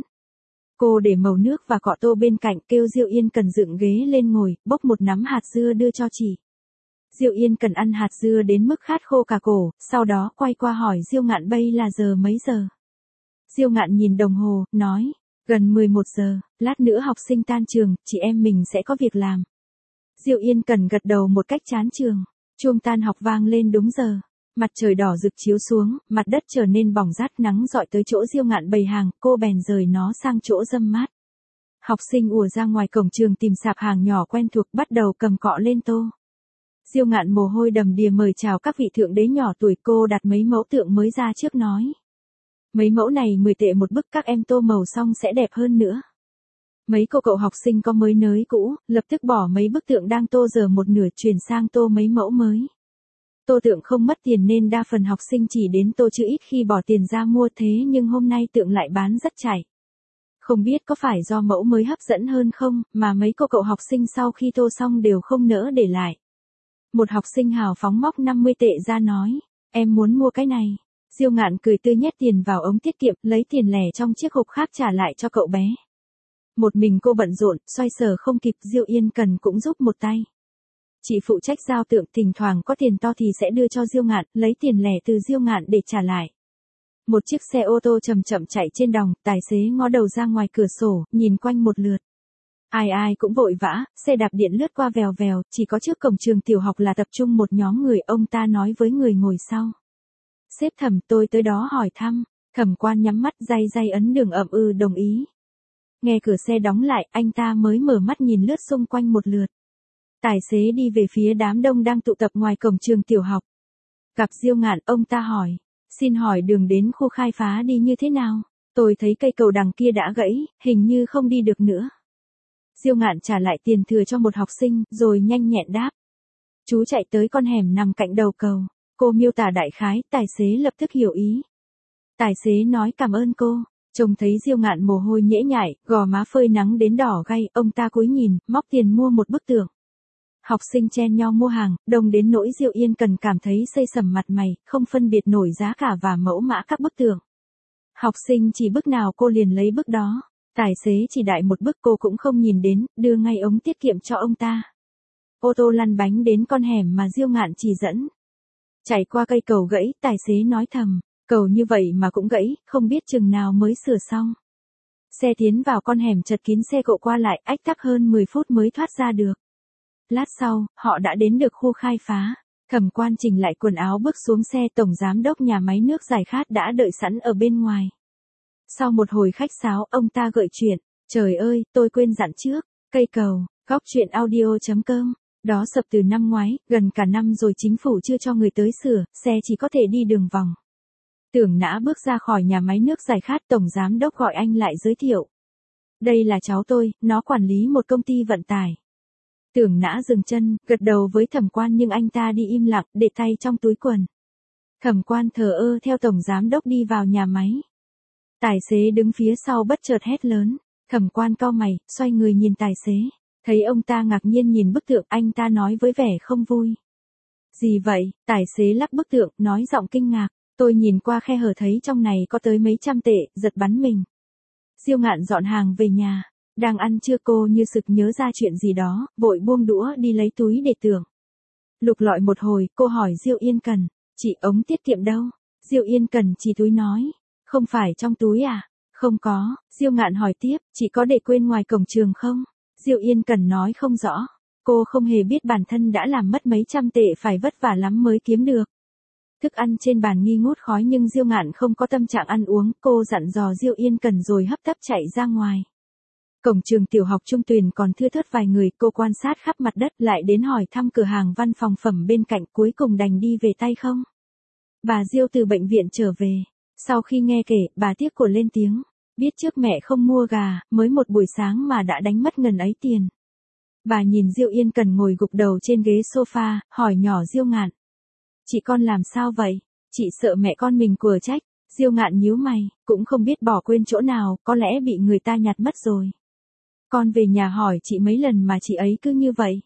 Cô để màu nước và cọ tô bên cạnh, kêu Diêu Yên Cần dựng ghế lên ngồi, bốc một nắm hạt dưa đưa cho chị. Diêu Yên Cần ăn hạt dưa đến mức khát khô cả cổ, sau đó quay qua hỏi Diêu Ngạn bây là giờ mấy giờ. Diêu Ngạn nhìn đồng hồ, nói, gần 11 giờ, lát nữa học sinh tan trường, chị em mình sẽ có việc làm. Diêu Yên Cần gật đầu một cách chán chường. Chuông tan học vang lên đúng giờ. Mặt trời đỏ rực chiếu xuống, mặt đất trở nên bỏng rát, nắng dọi tới chỗ Diêu Ngạn bày hàng, cô bèn rời nó sang chỗ râm mát. Học sinh ùa ra ngoài cổng trường tìm sạp hàng nhỏ quen thuộc, bắt đầu cầm cọ lên tô. Diêu Ngạn mồ hôi đầm đìa mời chào các vị thượng đế nhỏ tuổi, cô đặt mấy mẫu tượng mới ra trước nói. Mấy mẫu này 10 tệ một bức, các em tô màu xong sẽ đẹp hơn nữa. Mấy cô cậu học sinh có mới nới cũ, lập tức bỏ mấy bức tượng đang tô giờ một nửa chuyển sang tô mấy mẫu mới. Tô tượng không mất tiền nên đa phần học sinh chỉ đến tô chứ ít khi bỏ tiền ra mua, thế nhưng hôm nay tượng lại bán rất chảy. Không biết có phải do mẫu mới hấp dẫn hơn không, mà mấy cô cậu học sinh sau khi tô xong đều không nỡ để lại. Một học sinh hào phóng móc 50 tệ ra nói, em muốn mua cái này. Diêu Ngạn cười tươi nhét tiền vào ống tiết kiệm, lấy tiền lẻ trong chiếc hộp khác trả lại cho cậu bé. Một mình cô bận rộn, xoay sở không kịp, Diêu Yên Cần cũng giúp một tay. Chị phụ trách giao tượng, thỉnh thoảng có tiền to thì sẽ đưa cho Diêu Ngạn, lấy tiền lẻ từ Diêu Ngạn để trả lại. Một chiếc xe ô tô chậm chậm chạy trên đồng, tài xế ngó đầu ra ngoài cửa sổ, nhìn quanh một lượt. Ai ai cũng vội vã, xe đạp điện lướt qua vèo vèo, chỉ có trước cổng trường tiểu học là tập trung một nhóm người, ông ta nói với người ngồi sau. Sếp Thẩm, tôi tới đó hỏi thăm. Thẩm Quan nhắm mắt day day ấn đường đồng ý. Nghe cửa xe đóng lại, anh ta mới mở mắt nhìn lướt xung quanh một lượt. Tài xế đi về phía đám đông đang tụ tập ngoài cổng trường tiểu học. Gặp Diêu Ngạn, ông ta hỏi, xin hỏi đường đến khu khai phá đi như thế nào? Tôi thấy cây cầu đằng kia đã gãy, hình như không đi được nữa. Diêu Ngạn trả lại tiền thừa cho một học sinh, rồi nhanh nhẹn đáp. Chú chạy tới con hẻm nằm cạnh đầu cầu. Cô miêu tả đại khái, tài xế lập tức hiểu ý. Tài xế nói cảm ơn cô. Trông thấy Diêu Ngạn mồ hôi nhễ nhại, gò má phơi nắng đến đỏ gay, ông ta cúi nhìn, móc tiền mua một bức tượng. Học sinh chen nhau mua hàng, đông đến nỗi Diêu Yên Cần cảm thấy xây sầm mặt mày, không phân biệt nổi giá cả và mẫu mã các bức tượng. Học sinh chỉ bức nào cô liền lấy bức đó. Tài xế chỉ đại một bức cô cũng không nhìn đến, đưa ngay ống tiết kiệm cho ông ta. Ô tô lăn bánh đến con hẻm mà Diêu Ngạn chỉ dẫn. Chạy qua cây cầu gãy, tài xế nói thầm, cầu như vậy mà cũng gãy, không biết chừng nào mới sửa xong. Xe tiến vào con hẻm chật kín xe cộ qua lại, ách tắc hơn 10 phút mới thoát ra được. Lát sau, họ đã đến được khu khai phá. Thẩm Quan chỉnh lại quần áo bước xuống xe, tổng giám đốc nhà máy nước giải khát đã đợi sẵn ở bên ngoài. Sau một hồi khách sáo, ông ta gợi chuyện, trời ơi, tôi quên dặn trước, cây cầu, góc chuyện audio.com. Đó sập từ năm ngoái, gần cả năm rồi chính phủ chưa cho người tới sửa, xe chỉ có thể đi đường vòng. Tưởng Nã bước ra khỏi nhà máy nước giải khát, tổng giám đốc gọi anh lại giới thiệu. Đây là cháu tôi, nó quản lý một công ty vận tải. Tưởng Nã dừng chân, gật đầu với Thẩm Quan nhưng anh ta đi im lặng, để tay trong túi quần. Thẩm Quan thờ ơ theo tổng giám đốc đi vào nhà máy. Tài xế đứng phía sau bất chợt hét lớn. Thẩm Quan cau mày, xoay người nhìn tài xế. Thấy ông ta ngạc nhiên nhìn bức tượng, anh ta nói với vẻ không vui. Gì vậy? Tài xế lắc bức tượng, nói giọng kinh ngạc. Tôi nhìn qua khe hở thấy trong này có tới mấy trăm tệ, giật bắn mình. Diêu Ngạn dọn hàng về nhà. Đang ăn trưa cô như sực nhớ ra chuyện gì đó, vội buông đũa đi lấy túi để tưởng. Lục lọi một hồi, cô hỏi Diêu Yên Cần, chị ống tiết kiệm đâu? Diêu Yên Cần chỉ túi nói, không phải trong túi à? Không có. Diêu Ngạn hỏi tiếp, chị có để quên ngoài cổng trường không? Diêu Yên Cần nói không rõ. cô không hề biết bản thân đã làm mất mấy trăm tệ phải vất vả lắm mới kiếm được. Thức ăn trên bàn nghi ngút khói nhưng Diêu Ngạn không có tâm trạng ăn uống, cô dặn dò Diêu Yên Cần rồi hấp tấp chạy ra ngoài. Cổng trường tiểu học Trung Tuyền còn thưa thớt vài người, cô quan sát khắp mặt đất lại đến hỏi thăm cửa hàng văn phòng phẩm bên cạnh, cuối cùng đành đi về tay không. Bà Diêu từ bệnh viện trở về, sau khi nghe kể, bà tiếc của lên tiếng, biết trước mẹ không mua gà, mới một buổi sáng mà đã đánh mất ngần ấy tiền. Bà nhìn Diêu Yên Cần ngồi gục đầu trên ghế sofa, hỏi nhỏ Diêu Ngạn. Chị con làm sao vậy? Chị sợ mẹ con mình của trách. Diêu Ngạn nhíu mày, cũng không biết bỏ quên chỗ nào, có lẽ bị người ta nhặt mất rồi. Con về nhà hỏi chị mấy lần mà chị ấy cứ như vậy.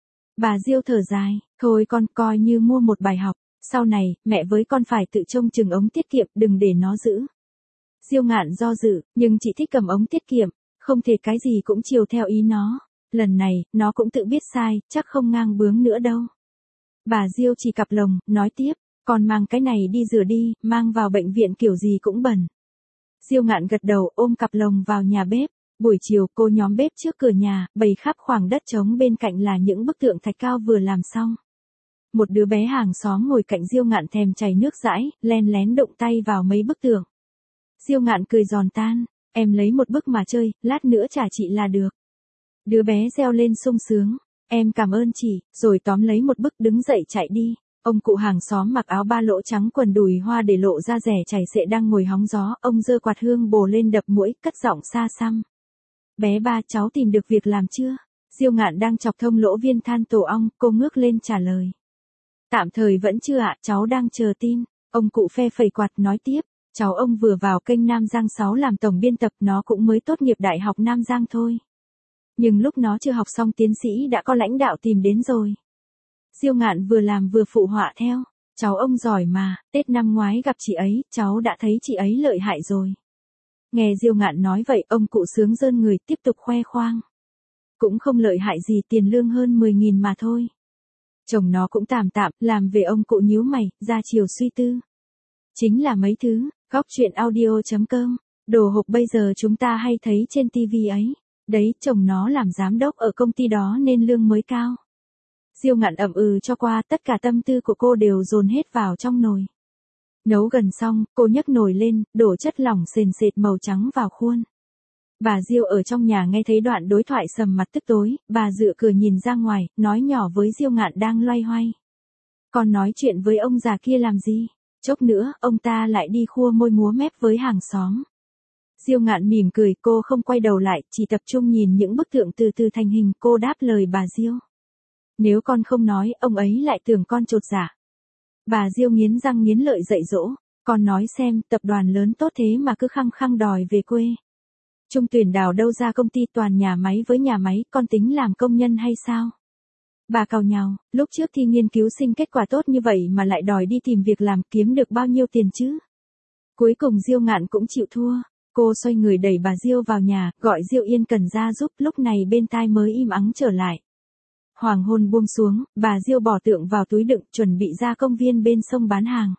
Bà Diêu thở dài, thôi con coi như mua một bài học, sau này, mẹ với con phải tự trông chừng ống tiết kiệm, đừng để nó giữ. Diêu Ngạn do dự, nhưng chị thích cầm ống tiết kiệm, không thể cái gì cũng chiều theo ý nó. Lần này, nó cũng tự biết sai, chắc không ngang bướng nữa đâu. Bà Diêu chỉ cặp lồng, nói tiếp, con mang cái này đi rửa đi, mang vào bệnh viện kiểu gì cũng bẩn. Diêu Ngạn gật đầu ôm cặp lồng vào nhà bếp. Buổi chiều cô nhóm bếp trước cửa nhà, bày khắp khoảng đất trống bên cạnh là những bức tượng thạch cao vừa làm xong. Một đứa bé hàng xóm ngồi cạnh Diêu Ngạn thèm chảy nước dãi, len lén đụng tay vào mấy bức tượng. Diêu Ngạn cười giòn tan, em lấy một bức mà chơi, lát nữa trả chị là được. Đứa bé reo lên sung sướng, em cảm ơn chị, rồi tóm lấy một bức đứng dậy chạy đi. Ông cụ hàng xóm mặc áo ba lỗ trắng quần đùi hoa để lộ ra rẻ chảy xệ đang ngồi hóng gió, ông giơ quạt hương bồ lên đập mũi, cất giọng xa xăm. Bé ba, cháu tìm được việc làm chưa? Diêu Ngạn đang chọc thông lỗ viên than tổ ong, cô ngước lên trả lời. Tạm thời vẫn chưa ạ, cháu đang chờ tin. Ông cụ phe phẩy quạt nói tiếp, cháu ông vừa vào kênh Nam Giang 6 làm tổng biên tập, nó cũng mới tốt nghiệp Đại học Nam Giang thôi. Nhưng lúc nó chưa học xong tiến sĩ đã có lãnh đạo tìm đến rồi. Diêu Ngạn vừa làm vừa phụ họa theo, cháu ông giỏi mà, Tết năm ngoái gặp chị ấy, cháu đã thấy chị ấy lợi hại rồi. Nghe Diêu Ngạn nói vậy, ông cụ sướng rơn người tiếp tục khoe khoang. Cũng không lợi hại gì, tiền lương hơn 10.000 mà thôi. Chồng nó cũng tạm tạm, làm về ông cụ nhíu mày, ra chiều suy tư. Chính là mấy thứ, góc chuyện audio.com, đồ hộp bây giờ chúng ta hay thấy trên tivi ấy. Đấy, chồng nó làm giám đốc ở công ty đó nên lương mới cao. Diêu Ngạn ậm ừ cho qua, tất cả tâm tư của cô đều dồn hết vào trong nồi. Nấu gần xong, cô nhấc nồi lên, đổ chất lỏng sền sệt màu trắng vào khuôn. Bà Diêu ở trong nhà nghe thấy đoạn đối thoại sầm mặt tức tối, bà dựa cửa nhìn ra ngoài, nói nhỏ với Diêu Ngạn đang loay hoay. Con nói chuyện với ông già kia làm gì? Chốc nữa, ông ta lại đi khua môi múa mép với hàng xóm. Diêu Ngạn mỉm cười, cô không quay đầu lại, chỉ tập trung nhìn những bức tượng từ từ thành hình, cô đáp lời bà Diêu. Nếu con không nói, ông ấy lại tưởng con chột dạ. Bà Diêu nghiến răng nghiến lợi dạy dỗ, con nói xem, tập đoàn lớn tốt thế mà cứ khăng khăng đòi về quê. Trung Tuyền đào đâu ra công ty toàn nhà máy với nhà máy, con tính làm công nhân hay sao? Bà càu nhàu, lúc trước thi nghiên cứu sinh kết quả tốt như vậy mà lại đòi đi tìm việc làm, kiếm được bao nhiêu tiền chứ? Cuối cùng Diêu Ngạn cũng chịu thua, cô xoay người đẩy bà Diêu vào nhà, gọi Diêu Yên Cần ra giúp, lúc này bên tai mới im ắng trở lại. Hoàng hôn buông xuống, bà Diêu bỏ tượng vào túi đựng, chuẩn bị ra công viên bên sông bán hàng.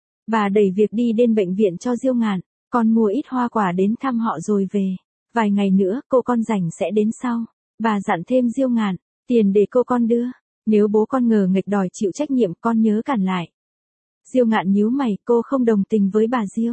Bà đẩy việc đi đến bệnh viện cho Diêu Ngạn, con mua ít hoa quả đến thăm họ rồi về. Vài ngày nữa, cô con rảnh sẽ đến sau. Bà dặn thêm Diêu Ngạn, tiền để cô con đưa. Nếu bố con ngờ nghịch đòi chịu trách nhiệm, con nhớ cản lại. Diêu Ngạn nhíu mày, cô không đồng tình với bà Diêu.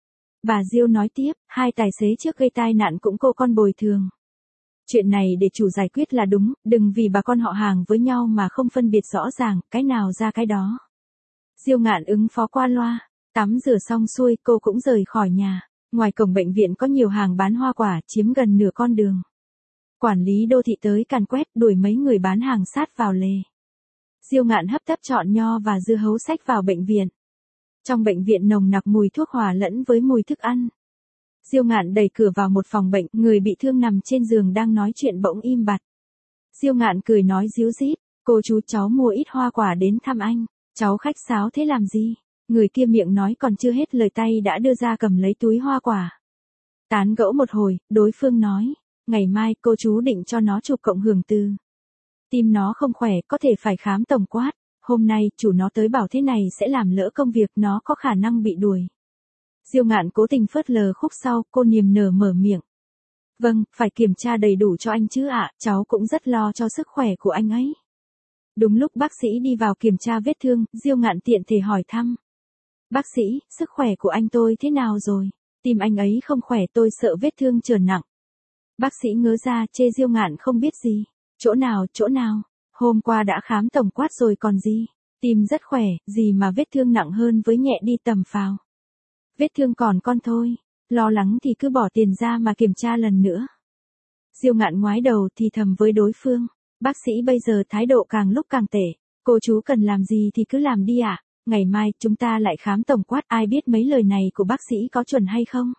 Bà Diêu nói tiếp, hai tài xế trước gây tai nạn cũng cô con bồi thường. Chuyện này để chủ giải quyết là đúng, đừng vì bà con họ hàng với nhau mà không phân biệt rõ ràng, cái nào ra cái đó. Diêu Ngạn ứng phó qua loa, tắm rửa xong xuôi cô cũng rời khỏi nhà. Ngoài cổng bệnh viện có nhiều hàng bán hoa quả, chiếm gần nửa con đường. Quản lý đô thị tới càn quét, đuổi mấy người bán hàng sát vào lề. Diêu Ngạn hấp tấp chọn nho và dưa hấu xách vào bệnh viện. Trong bệnh viện nồng nặc mùi thuốc hòa lẫn với mùi thức ăn. Diêu Ngạn đẩy cửa vào một phòng bệnh, người bị thương nằm trên giường đang nói chuyện bỗng im bặt. Diêu Ngạn cười nói díu dít, cô chú cháu mua ít hoa quả đến thăm anh, cháu khách sáo thế làm gì? Người kia miệng nói còn chưa hết lời tay đã đưa ra cầm lấy túi hoa quả. Tán gẫu một hồi, đối phương nói, ngày mai cô chú định cho nó chụp cộng hưởng từ. Tim nó không khỏe, có thể phải khám tổng quát. Hôm nay, chủ nó tới bảo thế này sẽ làm lỡ công việc, nó có khả năng bị đuổi. Diêu Ngạn cố tình phớt lờ khúc sau, cô niềm nở mở miệng. Vâng, phải kiểm tra đầy đủ cho anh chứ ạ, cháu cũng rất lo cho sức khỏe của anh ấy. Đúng lúc bác sĩ đi vào kiểm tra vết thương, Diêu Ngạn tiện thể hỏi thăm. Bác sĩ, sức khỏe của anh tôi thế nào rồi? Tim anh ấy không khỏe, tôi sợ vết thương trở nặng. Bác sĩ ngớ ra, chê Diêu Ngạn không biết gì. Chỗ nào? Hôm qua đã khám tổng quát rồi còn gì? Tim rất khỏe, gì mà vết thương nặng hơn với nhẹ đi tầm phào. Vết thương còn con thôi, lo lắng thì cứ bỏ tiền ra mà kiểm tra lần nữa. Diêu Ngạn ngoái đầu thì thầm với đối phương. Bác sĩ bây giờ thái độ càng lúc càng tệ. Cô chú cần làm gì thì cứ làm đi ạ. Ngày mai chúng ta lại khám tổng quát, ai biết mấy lời này của bác sĩ có chuẩn hay không.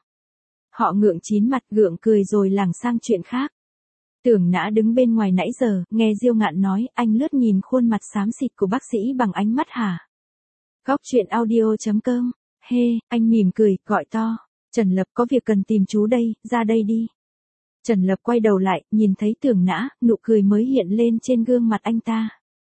Họ ngượng chín mặt gượng cười rồi lảng sang chuyện khác. Tưởng Nã đứng bên ngoài nãy giờ, nghe Diêu Ngạn nói, anh lướt nhìn khuôn mặt xám xịt của bác sĩ bằng ánh mắt hả. Góc truyện audio.com. Anh mỉm cười, gọi to. Trần Lập có việc cần tìm chú đây, ra đây đi. Trần Lập quay đầu lại, nhìn thấy Tưởng Nã, nụ cười mới hiện lên trên gương mặt anh ta.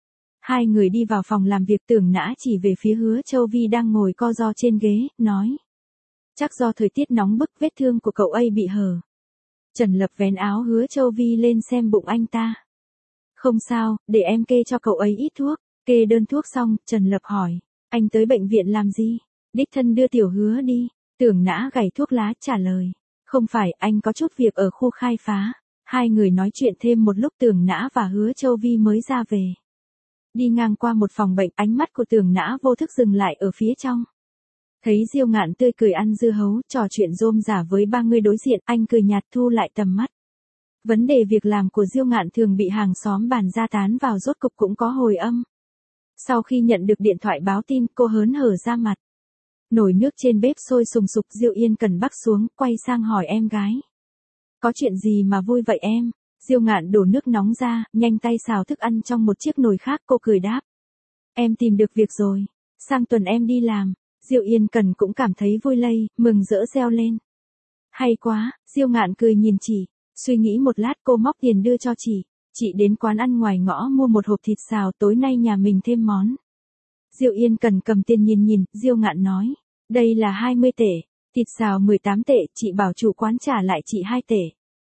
Hai người đi vào phòng làm việc. Tưởng Nã chỉ về phía Hứa Châu Vi đang ngồi co ro trên ghế, nói. Chắc do thời tiết nóng bức vết thương của cậu ấy bị hở. Trần Lập vén áo Hứa Châu Vi lên xem bụng anh ta. Không sao, để em kê cho cậu ấy ít thuốc. Kê đơn thuốc xong, Trần Lập hỏi. Anh tới bệnh viện làm gì? Đích thân đưa Tiểu Hứa đi. Tưởng Nã gảy thuốc lá trả lời. Không phải, anh có chút việc ở khu khai phá. Hai người nói chuyện thêm một lúc. Tưởng Nã và Hứa Châu Vi mới ra về. Đi ngang qua một phòng bệnh, ánh mắt của Tưởng Nã vô thức dừng lại ở phía trong. Thấy Diêu Ngạn tươi cười ăn dưa hấu, trò chuyện rôm rả với ba người đối diện, anh cười nhạt thu lại tầm mắt. Vấn đề việc làm của Diêu Ngạn thường bị hàng xóm bàn ra tán vào rốt cục cũng có hồi âm. Sau khi nhận được điện thoại báo tin, cô hớn hở ra mặt. Nồi nước trên bếp sôi sùng sục, Diêu Yên Cần bắc xuống, quay sang hỏi em gái. Có chuyện gì mà vui vậy em? Diêu Ngạn đổ nước nóng ra, nhanh tay xào thức ăn trong một chiếc nồi khác, cô cười đáp. Em tìm được việc rồi. Sang tuần em đi làm. Diêu Yên Cần cũng cảm thấy vui lây, mừng rỡ reo lên. Hay quá, Diêu Ngạn cười nhìn chị. Suy nghĩ một lát cô móc tiền đưa cho chị. Chị đến quán ăn ngoài ngõ mua một hộp thịt xào, tối nay nhà mình thêm món. Diêu Yên Cần cầm tiền nhìn, Diêu Ngạn nói. Đây là 20 tệ, thịt xào 18 tệ, chị bảo chủ quán trả lại chị 2 tệ.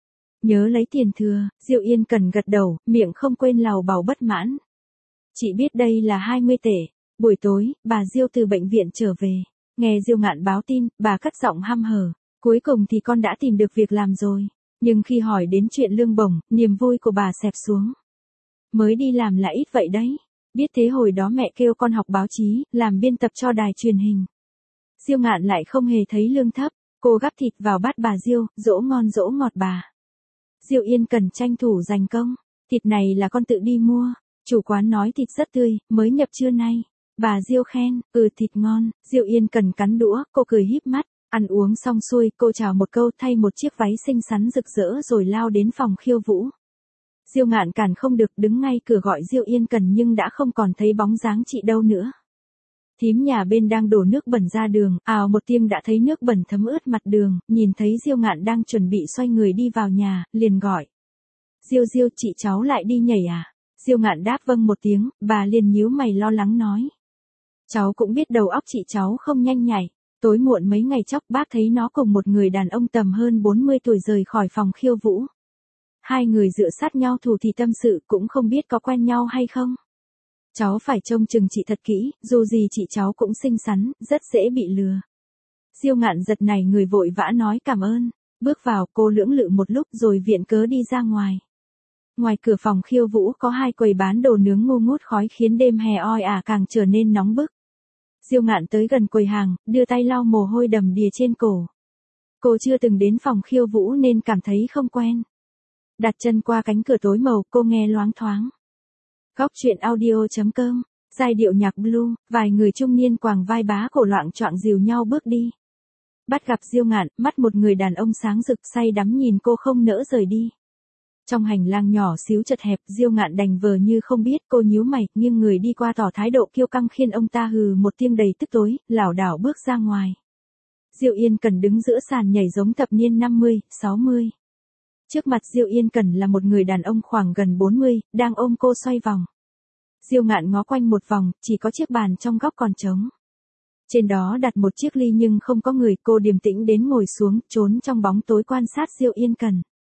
Nhớ lấy tiền thừa, Diêu Yên Cần gật đầu, miệng không quên lầu bầu bất mãn. Chị biết đây là 20 tệ. Buổi tối, bà Diêu từ bệnh viện trở về. Nghe Diêu Ngạn báo tin, bà cất giọng hăm hở. Cuối cùng thì con đã tìm được việc làm rồi. Nhưng khi hỏi đến chuyện lương bổng, niềm vui của bà xẹp xuống. Mới đi làm là ít vậy đấy. Biết thế hồi đó mẹ kêu con học báo chí, làm biên tập cho đài truyền hình. Diêu Ngạn lại không hề thấy lương thấp. Cô gắp thịt vào bát bà Diêu, dỗ ngon dỗ ngọt bà. Diêu Yên Cần tranh thủ giành công. Thịt này là con tự đi mua. Chủ quán nói thịt rất tươi, mới nhập trưa nay. Bà Diêu khen, thịt ngon. Diêu Yên Cần cắn đũa, cô cười híp mắt. Ăn uống xong xuôi, cô chào một câu thay một chiếc váy xinh xắn rực rỡ rồi lao đến phòng khiêu vũ. Diêu Ngạn cản không được, đứng ngay cửa gọi Diêu Yên Cần nhưng đã không còn thấy bóng dáng chị đâu nữa. Thím nhà bên đang đổ nước bẩn ra đường, ào một tiếng đã thấy nước bẩn thấm ướt mặt đường, nhìn thấy Diêu Ngạn đang chuẩn bị xoay người đi vào nhà, liền gọi. Diêu Diêu, chị cháu lại đi nhảy à? Diêu Ngạn đáp vâng một tiếng, bà liền nhíu mày lo lắng nói. Cháu cũng biết đầu óc chị cháu không nhanh nhảy. Tối muộn mấy ngày chốc bác thấy nó cùng một người đàn ông tầm hơn 40 tuổi rời khỏi phòng khiêu vũ. Hai người dựa sát nhau thủ thì tâm sự, cũng không biết có quen nhau hay không. Cháu phải trông chừng chị thật kỹ, dù gì chị cháu cũng xinh xắn, rất dễ bị lừa. Diêu Ngạn giật nảy người vội vã nói cảm ơn. Bước vào, cô lưỡng lự một lúc rồi viện cớ đi ra ngoài. Ngoài cửa phòng khiêu vũ có hai quầy bán đồ nướng ngu ngút khói khiến đêm hè oi ả càng trở nên nóng bức. Diêu Ngạn tới gần quầy hàng, đưa tay lau mồ hôi đầm đìa trên cổ. Cô chưa từng đến phòng khiêu vũ nên cảm thấy không quen. Đặt chân qua cánh cửa tối màu, cô nghe loáng thoáng. Góc truyện audio.com, giai điệu nhạc blue, vài người trung niên quàng vai bá cổ loạng choạng dìu nhau bước đi. Bắt gặp Diêu Ngạn, mắt một người đàn ông sáng rực say đắm nhìn cô không nỡ rời đi. Trong hành lang nhỏ xíu chật hẹp, Diêu Ngạn đành vờ như không biết, cô nhíu mày, nghiêng người đi qua tỏ thái độ kiêu căng khiến ông ta hừ một tiếng đầy tức tối, lảo đảo bước ra ngoài. Diêu Yên Cần đứng giữa sàn nhảy giống thập niên 50, 60. Trước mặt Diêu Yên Cần là một người đàn ông khoảng gần 40, đang ôm cô xoay vòng. Diêu Ngạn ngó quanh một vòng, chỉ có chiếc bàn trong góc còn trống. Trên đó đặt một chiếc ly nhưng không có người, cô điềm tĩnh đến ngồi xuống, trốn trong bóng tối quan sát Diêu Yên Cần.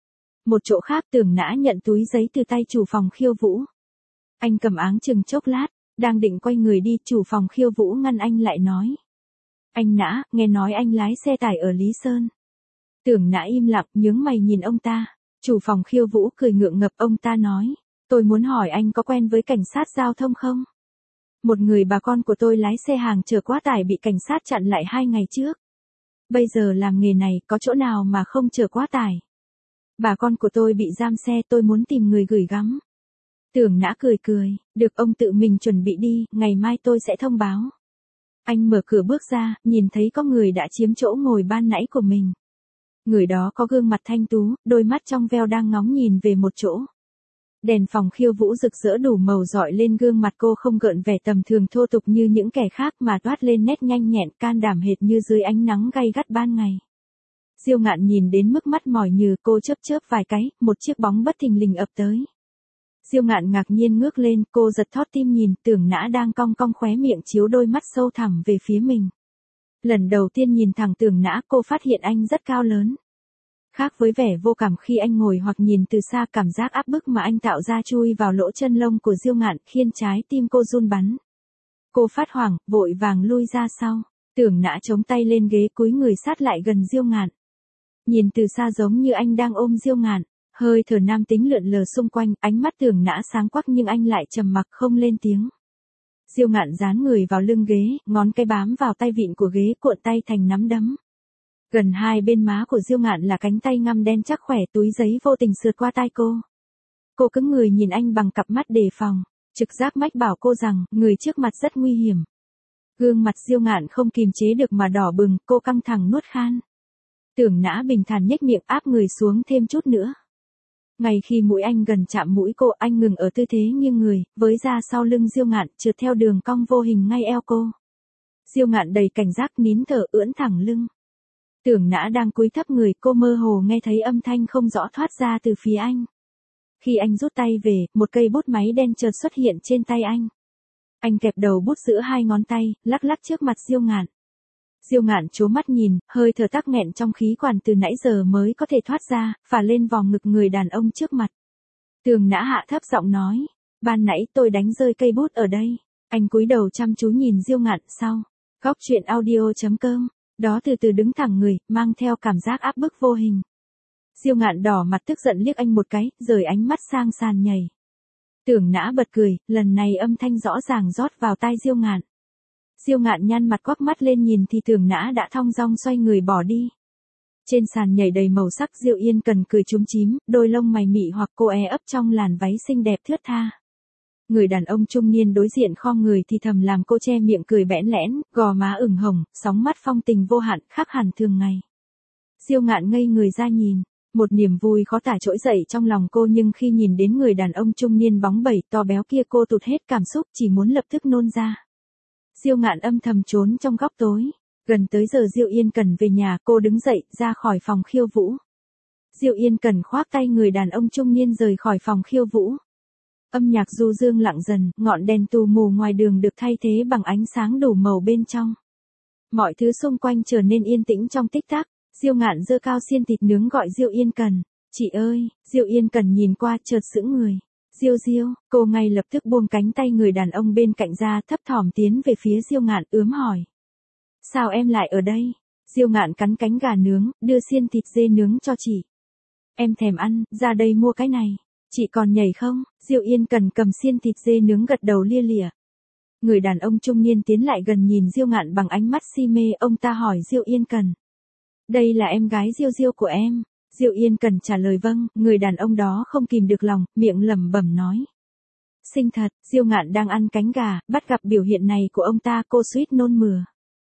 Một chỗ khác Tưởng Nã nhận túi giấy từ tay chủ phòng Khiêu Vũ. Anh cầm áng chừng chốc lát, đang định quay người đi, chủ phòng Khiêu Vũ ngăn anh lại nói. Anh Nã, nghe nói anh lái xe tải ở Lý Sơn. Tưởng Nã im lặng, nhướng mày nhìn ông ta. Chủ phòng Khiêu Vũ cười ngượng ngập, ông ta nói. Tôi muốn hỏi anh có quen với cảnh sát giao thông không? Một người bà con của tôi lái xe hàng chở quá tải bị cảnh sát chặn lại 2 ngày trước. Bây giờ làm nghề này có chỗ nào mà không chở quá tải? Bà con của tôi bị giam xe, tôi muốn tìm người gửi gắm. Tưởng Nã cười cười, được ông tự mình chuẩn bị đi, ngày mai tôi sẽ thông báo. Anh mở cửa bước ra, nhìn thấy có người đã chiếm chỗ ngồi ban nãy của mình. Người đó có gương mặt thanh tú, đôi mắt trong veo đang ngóng nhìn về một chỗ. Đèn phòng Khiêu Vũ rực rỡ đủ màu rọi lên gương mặt cô, không gợn vẻ tầm thường thô tục như những kẻ khác mà toát lên nét nhanh nhẹn, can đảm hệt như dưới ánh nắng gay gắt ban ngày. Diêu Ngạn nhìn đến mức mắt mỏi nhừ, cô chớp chớp vài cái, một chiếc bóng bất thình lình ập tới. Diêu Ngạn ngạc nhiên ngước lên, cô giật thót tim nhìn, Tưởng Nã đang cong cong khóe miệng chiếu đôi mắt sâu thẳm về phía mình. Lần đầu tiên nhìn thẳng Tưởng Nã, cô phát hiện anh rất cao lớn. Khác với vẻ vô cảm khi anh ngồi hoặc nhìn từ xa, cảm giác áp bức mà anh tạo ra chui vào lỗ chân lông của Diêu Ngạn khiến trái tim cô run bắn. Cô phát hoảng, vội vàng lui ra sau. Tưởng Nã chống tay lên ghế, cúi người sát lại gần Diêu Ngạn. Nhìn từ xa giống như anh đang ôm Diêu Ngạn, hơi thở nam tính lượn lờ xung quanh, ánh mắt Tưởng Nã sáng quắc nhưng anh lại trầm mặc không lên tiếng. Diêu Ngạn dán người vào lưng ghế, ngón cái bám vào tay vịn của ghế, cuộn tay thành nắm đấm. Gần hai bên má của Diêu Ngạn là cánh tay ngăm đen chắc khỏe, túi giấy vô tình sượt qua tai cô. Cô cứng người nhìn anh bằng cặp mắt đề phòng, trực giác mách bảo cô rằng người trước mặt rất nguy hiểm. Gương mặt Diêu Ngạn không kìm chế được mà đỏ bừng, cô căng thẳng nuốt khan. Tưởng Nã bình thản nhếch miệng, áp người xuống thêm chút nữa. Ngay khi mũi anh gần chạm mũi cô, anh ngừng ở tư thế nghiêng người, với ra sau lưng Diêu Ngạn, trượt theo đường cong vô hình ngay eo cô. Diêu Ngạn đầy cảnh giác nín thở, ưỡn thẳng lưng. Tưởng Nã đang cúi thấp người, cô mơ hồ nghe thấy âm thanh không rõ thoát ra từ phía anh. Khi anh rút tay về, một cây bút máy đen chợt xuất hiện trên tay anh. Anh kẹp đầu bút giữa hai ngón tay, lắc lắc trước mặt Diêu Ngạn. Diêu Ngạn trố mắt nhìn, hơi thở tắc nghẹn trong khí quản từ nãy giờ mới có thể thoát ra, phả lên vòng ngực người đàn ông trước mặt. Tưởng Nã hạ thấp giọng nói, ban nãy tôi đánh rơi cây bút ở đây. Anh cúi đầu chăm chú nhìn Diêu Ngạn sau. Góc truyện audio.com. Đó từ từ đứng thẳng người, mang theo cảm giác áp bức vô hình. Diêu Ngạn đỏ mặt tức giận liếc anh một cái, rời ánh mắt sang sàn nhảy. Tưởng Nã bật cười, lần này âm thanh rõ ràng rót vào tai Diêu Ngạn. Diêu Ngạn nhăn mặt quắc mắt lên nhìn thì Tưởng Nã đã thong dong xoay người bỏ đi. Trên sàn nhảy đầy màu sắc, Diêu Yên Cần cười chúm chím, đôi lông mày mị hoặc cô ấp trong làn váy xinh đẹp thướt tha. Người đàn ông trung niên đối diện khom người thì thầm làm cô che miệng cười bẽn lẽn, gò má ửng hồng, sóng mắt phong tình vô hạn, khác hẳn thường ngày. Diêu Ngạn ngây người ra nhìn, một niềm vui khó tả trỗi dậy trong lòng cô, nhưng khi nhìn đến người đàn ông trung niên bóng bẩy to béo kia, cô tụt hết cảm xúc, chỉ muốn lập tức nôn ra. Diêu Ngạn âm thầm trốn trong góc tối. Gần tới giờ Diêu Yên Cần về nhà, cô đứng dậy, ra khỏi phòng Khiêu Vũ. Diêu Yên Cần khoác tay người đàn ông trung niên rời khỏi phòng Khiêu Vũ. Âm nhạc du dương lặng dần, ngọn đèn tù mù ngoài đường được thay thế bằng ánh sáng đủ màu bên trong. Mọi thứ xung quanh trở nên yên tĩnh trong tích tắc. Diêu Ngạn giơ cao xiên thịt nướng gọi Diêu Yên Cần. Chị ơi! Diêu Yên Cần nhìn qua chợt sững người. Diêu Diêu, cô ngay lập tức buông cánh tay người đàn ông bên cạnh ra, thấp thỏm tiến về phía Diêu Ngạn, ướm hỏi. Sao em lại ở đây? Diêu Ngạn cắn cánh gà nướng, đưa xiên thịt dê nướng cho chị. Em thèm ăn, ra đây mua cái này. Chị còn nhảy không? Diêu Yên Cần cầm xiên thịt dê nướng gật đầu lia lịa. Người đàn ông trung niên tiến lại gần nhìn Diêu Ngạn bằng ánh mắt si mê, ông ta hỏi Diêu Yên Cần. Đây là em gái Diêu Diêu của em. Diêu Yên Cần trả lời vâng, người đàn ông đó không kìm được lòng, miệng lẩm bẩm nói. Xinh thật. Diêu Ngạn đang ăn cánh gà, bắt gặp biểu hiện này của ông ta, cô suýt nôn mửa.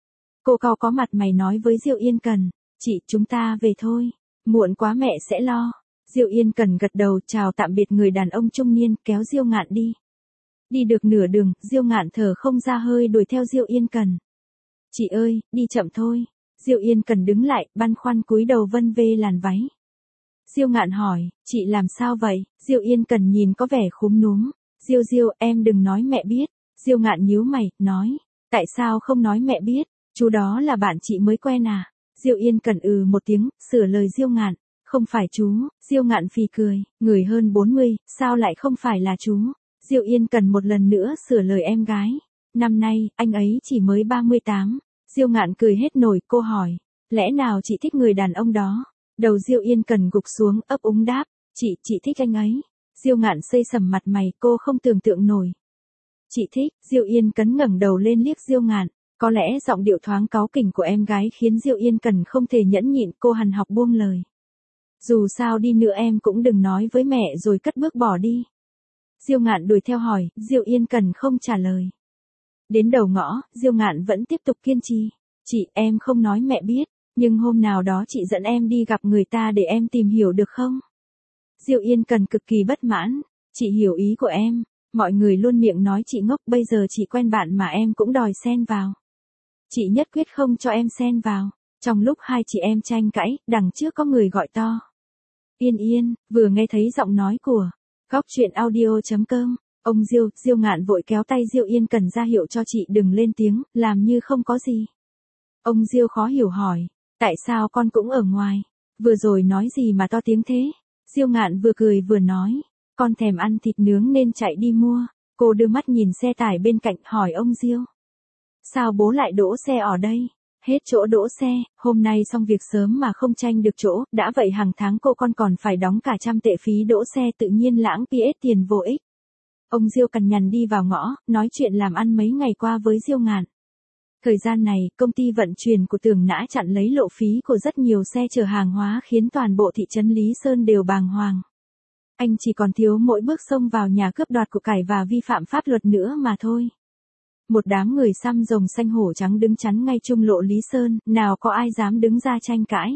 Cô cau có mặt mày nói với Diêu Yên Cần, chị, chúng ta về thôi, muộn quá mẹ sẽ lo. Diêu Yên Cần gật đầu chào tạm biệt người đàn ông trung niên, kéo Diêu Ngạn đi. Đi được nửa đường, Diêu Ngạn thở không ra hơi đuổi theo Diêu Yên Cần. Chị ơi, đi chậm thôi. Diêu Yên Cần đứng lại, băn khoăn cúi đầu vân vê làn váy. Diêu Ngạn hỏi, chị làm sao vậy? Diêu Yên Cần nhìn có vẻ khúm núm. Diêu Diêu, em đừng nói mẹ biết. Diêu Ngạn nhíu mày, nói, tại sao không nói mẹ biết? Chú đó là bạn chị mới quen à? Diêu Yên Cần một tiếng, sửa lời Diêu Ngạn. Không phải chú, Diêu Ngạn phì cười, người hơn 40, sao lại không phải là chú? Diêu Yên Cần một lần nữa sửa lời em gái. Năm nay, anh ấy chỉ mới 38. Diêu Ngạn cười hết nổi, cô hỏi. Lẽ nào chị thích người đàn ông đó? Đầu Diêu Yên Cần gục xuống, ấp úng đáp. Chị thích anh ấy. Diêu Ngạn xây sầm mặt mày, cô không tưởng tượng nổi. Chị thích, Diêu Yên Cấn ngẩng đầu lên liếc Diêu Ngạn. Có lẽ giọng điệu thoáng cáu kỉnh của em gái khiến Diêu Yên Cần không thể nhẫn nhịn, cô hằn học buông lời. Dù sao đi nữa em cũng đừng nói với mẹ rồi cất bước bỏ đi. Diêu Ngạn đuổi theo hỏi, Diêu Yên Cần không trả lời. Đến đầu ngõ, Diêu Ngạn vẫn tiếp tục kiên trì. Chị, em không nói mẹ biết, nhưng hôm nào đó chị dẫn em đi gặp người ta để em tìm hiểu được không? Diêu Yên Cần cực kỳ bất mãn. Chị hiểu ý của em, mọi người luôn miệng nói chị ngốc, bây giờ chị quen bạn mà em cũng đòi xen vào. Chị nhất quyết không cho em xen vào. Trong lúc hai chị em tranh cãi, đằng trước có người gọi to. Yên Yên, vừa nghe thấy giọng nói của Góc Chuyện Audio.com. Ông Diêu Ngạn vội kéo tay Diêu Yên Cần ra hiệu cho chị đừng lên tiếng, làm như không có gì. Ông Diêu khó hiểu hỏi, tại sao con cũng ở ngoài? Vừa rồi nói gì mà to tiếng thế? Diêu Ngạn vừa cười vừa nói, con thèm ăn thịt nướng nên chạy đi mua. Cô đưa mắt nhìn xe tải bên cạnh hỏi ông Diêu. Sao bố lại đỗ xe ở đây? Hết chỗ đỗ xe, hôm nay xong việc sớm mà không tranh được chỗ, đã vậy hàng tháng cô con còn phải đóng cả 100 tệ phí đỗ xe, tự nhiên lãng phí tiền vô ích. Ông Diêu cằn nhằn đi vào ngõ, nói chuyện làm ăn mấy ngày qua với Diêu Ngạn. Thời gian này, công ty vận chuyển của Tường Nã chặn lấy lộ phí của rất nhiều xe chở hàng hóa khiến toàn bộ thị trấn Lý Sơn đều bàng hoàng. Anh chỉ còn thiếu mỗi bước xông vào nhà cướp đoạt của cải và vi phạm pháp luật nữa mà thôi. Một đám người xăm rồng xanh hổ trắng đứng chắn ngay trung lộ Lý Sơn, nào có ai dám đứng ra tranh cãi.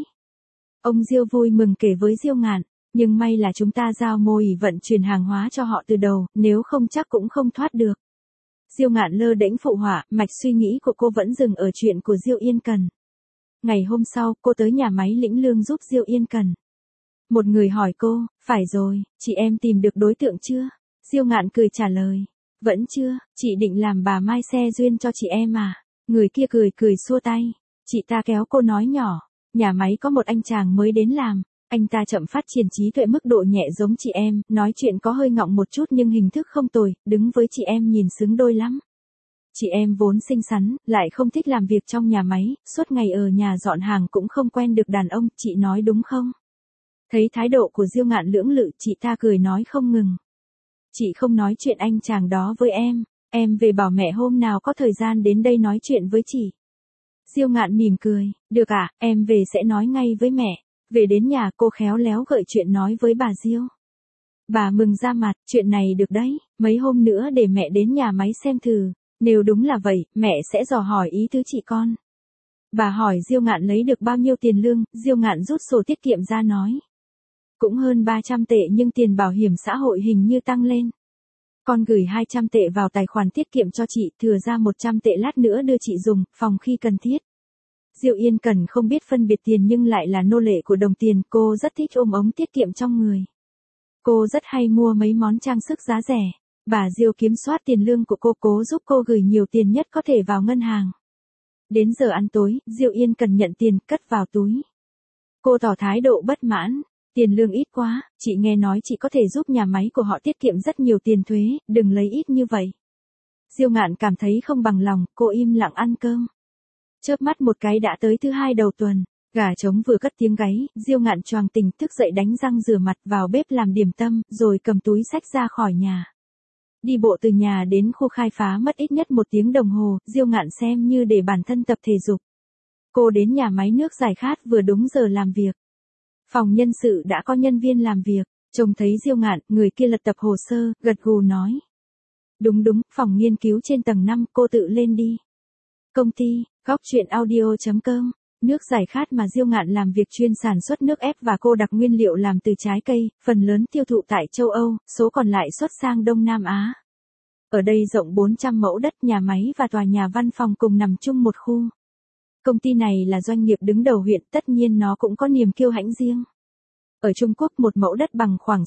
Ông Diêu vui mừng kể với Diêu Ngạn, nhưng may là chúng ta giao môi vận chuyển hàng hóa cho họ từ đầu, nếu không chắc cũng không thoát được. Diêu Ngạn lơ đễnh phụ họa, mạch suy nghĩ của cô vẫn dừng ở chuyện của Diêu Yên Cần. Ngày hôm sau, cô tới nhà máy lĩnh lương giúp Diêu Yên Cần. Một người hỏi cô, phải rồi, chị em tìm được đối tượng chưa? Diêu Ngạn cười trả lời, vẫn chưa, chị định làm bà Mai xe duyên cho chị em à? Người kia cười xua tay. Chị ta kéo cô nói nhỏ, nhà máy có một anh chàng mới đến làm. Anh ta chậm phát triển trí tuệ mức độ nhẹ giống chị em, nói chuyện có hơi ngọng một chút nhưng hình thức không tồi, đứng với chị em nhìn xứng đôi lắm. Chị em vốn xinh xắn, lại không thích làm việc trong nhà máy, suốt ngày ở nhà dọn hàng cũng không quen được đàn ông, chị nói đúng không? Thấy thái độ của Diêu Ngạn lưỡng lự, chị ta cười nói không ngừng. Chị không nói chuyện anh chàng đó với em về bảo mẹ hôm nào có thời gian đến đây nói chuyện với chị. Diêu Ngạn mỉm cười, được ạ, em về sẽ nói ngay với mẹ. Về đến nhà cô khéo léo gợi chuyện nói với bà Diêu. Bà mừng ra mặt, chuyện này được đấy, mấy hôm nữa để mẹ đến nhà máy xem thử. Nếu đúng là vậy, mẹ sẽ dò hỏi ý tứ chị con. Bà hỏi Diêu Ngạn lấy được bao nhiêu tiền lương, Diêu Ngạn rút sổ tiết kiệm ra nói. Cũng hơn 300 tệ nhưng tiền bảo hiểm xã hội hình như tăng lên. Con gửi 200 tệ vào tài khoản tiết kiệm cho chị, thừa ra 100 tệ lát nữa đưa chị dùng, phòng khi cần thiết. Diêu Yên Cần không biết phân biệt tiền nhưng lại là nô lệ của đồng tiền, cô rất thích ôm ống tiết kiệm trong người. Cô rất hay mua mấy món trang sức giá rẻ. Bà Diêu kiểm soát tiền lương của cô, cố giúp cô gửi nhiều tiền nhất có thể vào ngân hàng. Đến giờ ăn tối, Diêu Yên Cần nhận tiền, cất vào túi. Cô tỏ thái độ bất mãn. Tiền lương ít quá, chị nghe nói chị có thể giúp nhà máy của họ tiết kiệm rất nhiều tiền thuế, đừng lấy ít như vậy. Diêu Ngạn cảm thấy không bằng lòng, cô im lặng ăn cơm. Chớp mắt một cái đã tới thứ hai đầu tuần, gà trống vừa cất tiếng gáy, Diêu Ngạn choàng tỉnh thức dậy đánh răng rửa mặt vào bếp làm điểm tâm, rồi cầm túi xách ra khỏi nhà. Đi bộ từ nhà đến khu khai phá mất ít nhất 1 tiếng đồng hồ, Diêu Ngạn xem như để bản thân tập thể dục. Cô đến nhà máy nước giải khát vừa đúng giờ làm việc. Phòng nhân sự đã có nhân viên làm việc, trông thấy Diêu Ngạn, người kia lật tập hồ sơ, gật gù nói. Đúng, phòng nghiên cứu trên tầng 5, cô tự lên đi. Công ty, Góc Chuyện Audio.com, nước giải khát mà Diêu Ngạn làm việc chuyên sản xuất nước ép và cô đặc nguyên liệu làm từ trái cây, phần lớn tiêu thụ tại châu Âu, số còn lại xuất sang Đông Nam Á. Ở đây rộng 400 mẫu đất, nhà máy và tòa nhà văn phòng cùng nằm chung một khu. Công ty này là doanh nghiệp đứng đầu huyện, tất nhiên nó cũng có niềm kiêu hãnh riêng. Ở Trung Quốc một mẫu đất bằng khoảng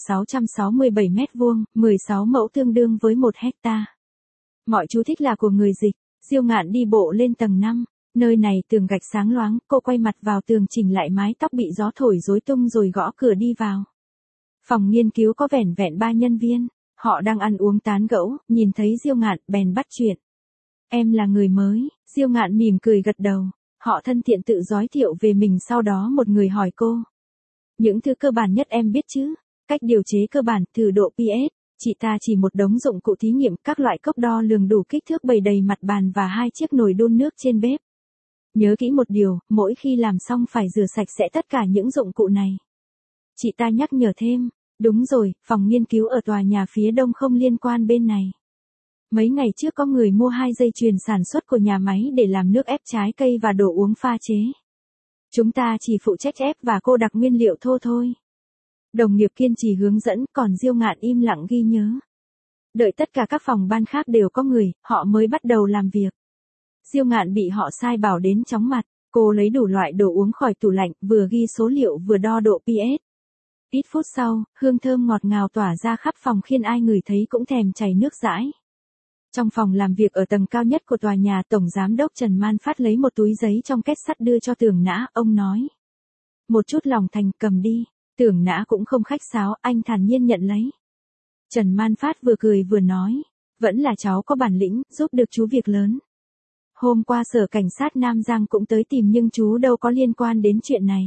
667 mét vuông, 16 mẫu tương đương với 1 hecta. Mọi chú thích là của người dịch. Diêu Ngạn đi bộ lên tầng 5, Nơi này tường gạch sáng loáng, cô quay mặt vào tường chỉnh lại mái tóc bị gió thổi rối tung rồi gõ cửa đi vào. Phòng nghiên cứu có vẻn vẹn 3 nhân viên, họ đang ăn uống tán gẫu, nhìn thấy Diêu Ngạn bèn bắt chuyện. Em là người mới, Diêu Ngạn mỉm cười gật đầu, họ thân thiện tự giới thiệu về mình sau đó một người hỏi cô. Những thứ cơ bản nhất em biết chứ, cách điều chế cơ bản, thử độ pH, chị ta chỉ một đống dụng cụ thí nghiệm, các loại cốc đo lường đủ kích thước bày đầy mặt bàn và 2 chiếc nồi đun nước trên bếp. Nhớ kỹ một điều, mỗi khi làm xong phải rửa sạch sẽ tất cả những dụng cụ này. Chị ta nhắc nhở thêm, đúng rồi, phòng nghiên cứu ở tòa nhà phía đông không liên quan bên này. Mấy ngày trước có người mua 2 dây chuyền sản xuất của nhà máy để làm nước ép trái cây và đồ uống pha chế. Chúng ta chỉ phụ trách ép và cô đặc nguyên liệu thô thôi. Đồng nghiệp kiên trì hướng dẫn, còn Diêu Ngạn im lặng ghi nhớ. Đợi tất cả các phòng ban khác đều có người, họ mới bắt đầu làm việc. Diêu Ngạn bị họ sai bảo đến chóng mặt, cô lấy đủ loại đồ uống khỏi tủ lạnh, vừa ghi số liệu vừa đo độ pH. Ít phút sau, hương thơm ngọt ngào tỏa ra khắp phòng khiến ai ngửi thấy cũng thèm chảy nước dãi. Trong phòng làm việc ở tầng cao nhất của tòa nhà, Tổng Giám đốc Trần Man Phát lấy một túi giấy trong két sắt đưa cho Tưởng Nã, ông nói. Một chút lòng thành, cầm đi. Tưởng Nã cũng không khách sáo, anh thản nhiên nhận lấy. Trần Man Phát vừa cười vừa nói, vẫn là cháu có bản lĩnh, giúp được chú việc lớn. Hôm qua sở cảnh sát Nam Giang cũng tới tìm nhưng chú đâu có liên quan đến chuyện này.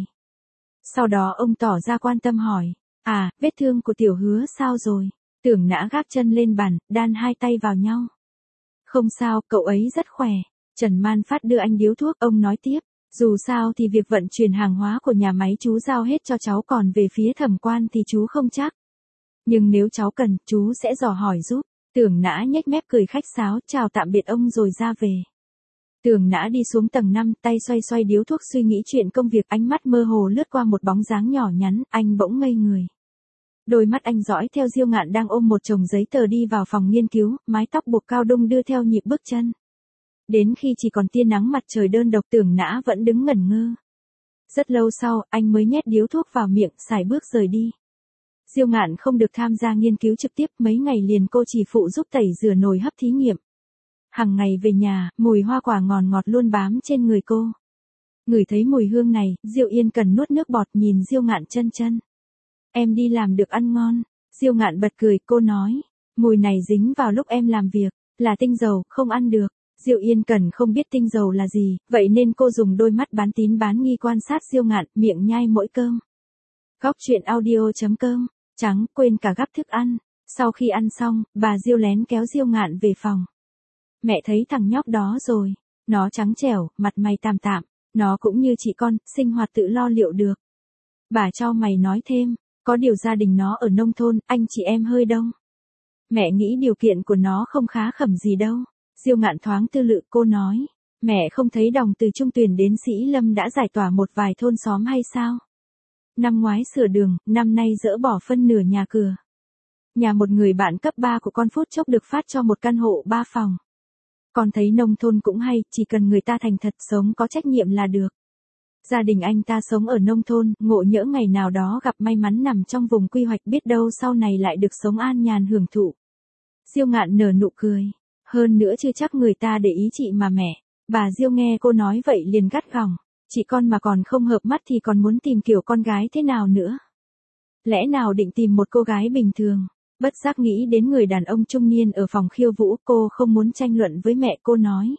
Sau đó ông tỏ ra quan tâm hỏi, vết thương của Tiểu Hứa sao rồi? Tưởng Nã gác chân lên bàn, đan 2 tay vào nhau. Không sao, cậu ấy rất khỏe. Trần Man Phát đưa anh điếu thuốc, ông nói tiếp. Dù sao thì việc vận chuyển hàng hóa của nhà máy chú giao hết cho cháu, còn về phía thẩm quan thì chú không chắc. Nhưng nếu cháu cần, chú sẽ dò hỏi giúp. Tưởng Nã nhếch mép cười khách sáo, chào tạm biệt ông rồi ra về. Tưởng Nã đi xuống tầng 5, tay xoay xoay điếu thuốc suy nghĩ chuyện công việc, ánh mắt mơ hồ lướt qua một bóng dáng nhỏ nhắn, anh bỗng ngây người. Đôi mắt anh dõi theo Diêu Ngạn đang ôm một chồng giấy tờ đi vào phòng nghiên cứu, mái tóc buộc cao đung đưa theo nhịp bước chân. Đến khi chỉ còn tia nắng mặt trời đơn độc, Tưởng Nã vẫn đứng ngẩn ngơ. Rất lâu sau, anh mới nhét điếu thuốc vào miệng, sải bước rời đi. Diêu Ngạn không được tham gia nghiên cứu trực tiếp, mấy ngày liền cô chỉ phụ giúp tẩy rửa nồi hấp thí nghiệm. Hằng ngày về nhà, mùi hoa quả ngọt ngọt luôn bám trên người cô. Ngửi thấy mùi hương này, Diêu Yên Cần nuốt nước bọt nhìn Diêu Ngạn chân. Em đi làm được ăn ngon. Diêu Ngạn bật cười, cô nói. Mùi này dính vào lúc em làm việc, là tinh dầu, không ăn được. Diêu Yên Cần không biết tinh dầu là gì, vậy nên cô dùng đôi mắt bán tín bán nghi quan sát Diêu Ngạn, miệng nhai mỗi cơm. Góc truyện audio.com, trắng, quên cả gắp thức ăn. Sau khi ăn xong, bà Diêu lén kéo Diêu Ngạn về phòng. Mẹ thấy thằng nhóc đó rồi, nó trắng trẻo, mặt mày tạm tạm, nó cũng như chị con, sinh hoạt tự lo liệu được. Bà cho mày nói thêm, có điều gia đình nó ở nông thôn, anh chị em hơi đông. Mẹ nghĩ điều kiện của nó không khá khẩm gì đâu. Diêu Ngạn thoáng tư lự, cô nói, mẹ không thấy Đồng từ Trung Tuyền đến Sĩ Lâm đã giải tỏa một vài thôn xóm hay sao? Năm ngoái sửa đường, năm nay dỡ bỏ phân nửa nhà cửa. Nhà một người bạn cấp 3 của con phút chốc được phát cho một căn hộ 3 phòng. Con thấy nông thôn cũng hay, chỉ cần người ta thành thật sống có trách nhiệm là được. Gia đình anh ta sống ở nông thôn, ngộ nhỡ ngày nào đó gặp may mắn nằm trong vùng quy hoạch, biết đâu sau này lại được sống an nhàn hưởng thụ. Diêu Ngạn nở nụ cười. Hơn nữa chưa chắc người ta để ý chị mà mẹ. Bà Diêu nghe cô nói vậy liền gắt gỏng. Chị con mà còn không hợp mắt thì còn muốn tìm kiểu con gái thế nào nữa? Lẽ nào định tìm một cô gái bình thường? Bất giác nghĩ đến người đàn ông trung niên ở phòng khiêu vũ, cô không muốn tranh luận với mẹ, cô nói.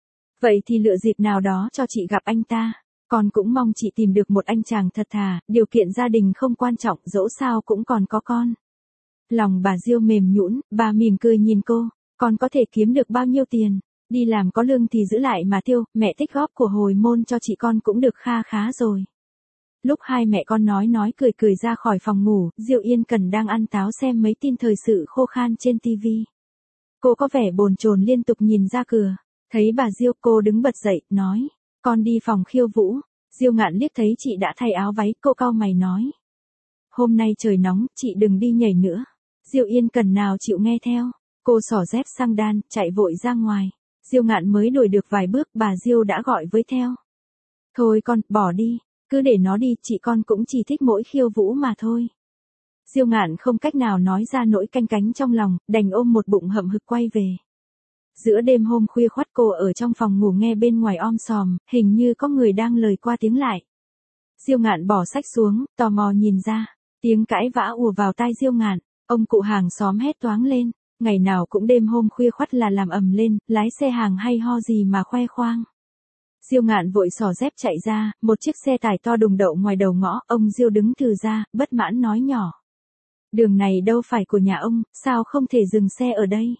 Vậy thì lựa dịp nào đó cho chị gặp anh ta. Con cũng mong chị tìm được một anh chàng thật thà, điều kiện gia đình không quan trọng, dẫu sao cũng còn có con. Lòng bà Diêu mềm nhũn, bà mỉm cười nhìn cô. Con có thể kiếm được bao nhiêu tiền? Đi làm có lương thì giữ lại mà tiêu, mẹ tích góp của hồi môn cho chị con cũng được kha khá rồi. Lúc hai mẹ con nói cười ra khỏi phòng ngủ, Diêu Yên Cần đang ăn táo xem mấy tin thời sự khô khan trên tivi. Cô có vẻ bồn chồn liên tục nhìn ra cửa. Thấy bà Diêu, cô đứng bật dậy, nói. Con đi phòng khiêu vũ. Diêu Ngạn liếc thấy chị đã thay áo váy, cô cau mày nói. Hôm nay trời nóng, chị đừng đi nhảy nữa. Diêu Yên Cần nào chịu nghe theo. Cô xỏ dép sang đan, chạy vội ra ngoài. Diêu Ngạn mới đuổi được vài bước, bà Diêu đã gọi với theo. Thôi con, bỏ đi. Cứ để nó đi, chị con cũng chỉ thích mỗi khiêu vũ mà thôi. Diêu Ngạn không cách nào nói ra nỗi canh cánh trong lòng, đành ôm một bụng hậm hực quay về. Giữa đêm hôm khuya khoắt cô ở trong phòng ngủ nghe bên ngoài om sòm, hình như có người đang lời qua tiếng lại. Diêu Ngạn bỏ sách xuống, tò mò nhìn ra. Tiếng cãi vã ùa vào tai Diêu Ngạn, ông cụ hàng xóm hét toáng lên. Ngày nào cũng đêm hôm khuya khoắt là làm ầm lên, lái xe hàng hay ho gì mà khoe khoang. Diêu Ngạn vội xỏ dép chạy ra, một chiếc xe tải to đùng đậu ngoài đầu ngõ, ông Diêu đứng từ ra, bất mãn nói nhỏ. Đường này đâu phải của nhà ông, sao không thể dừng xe ở đây?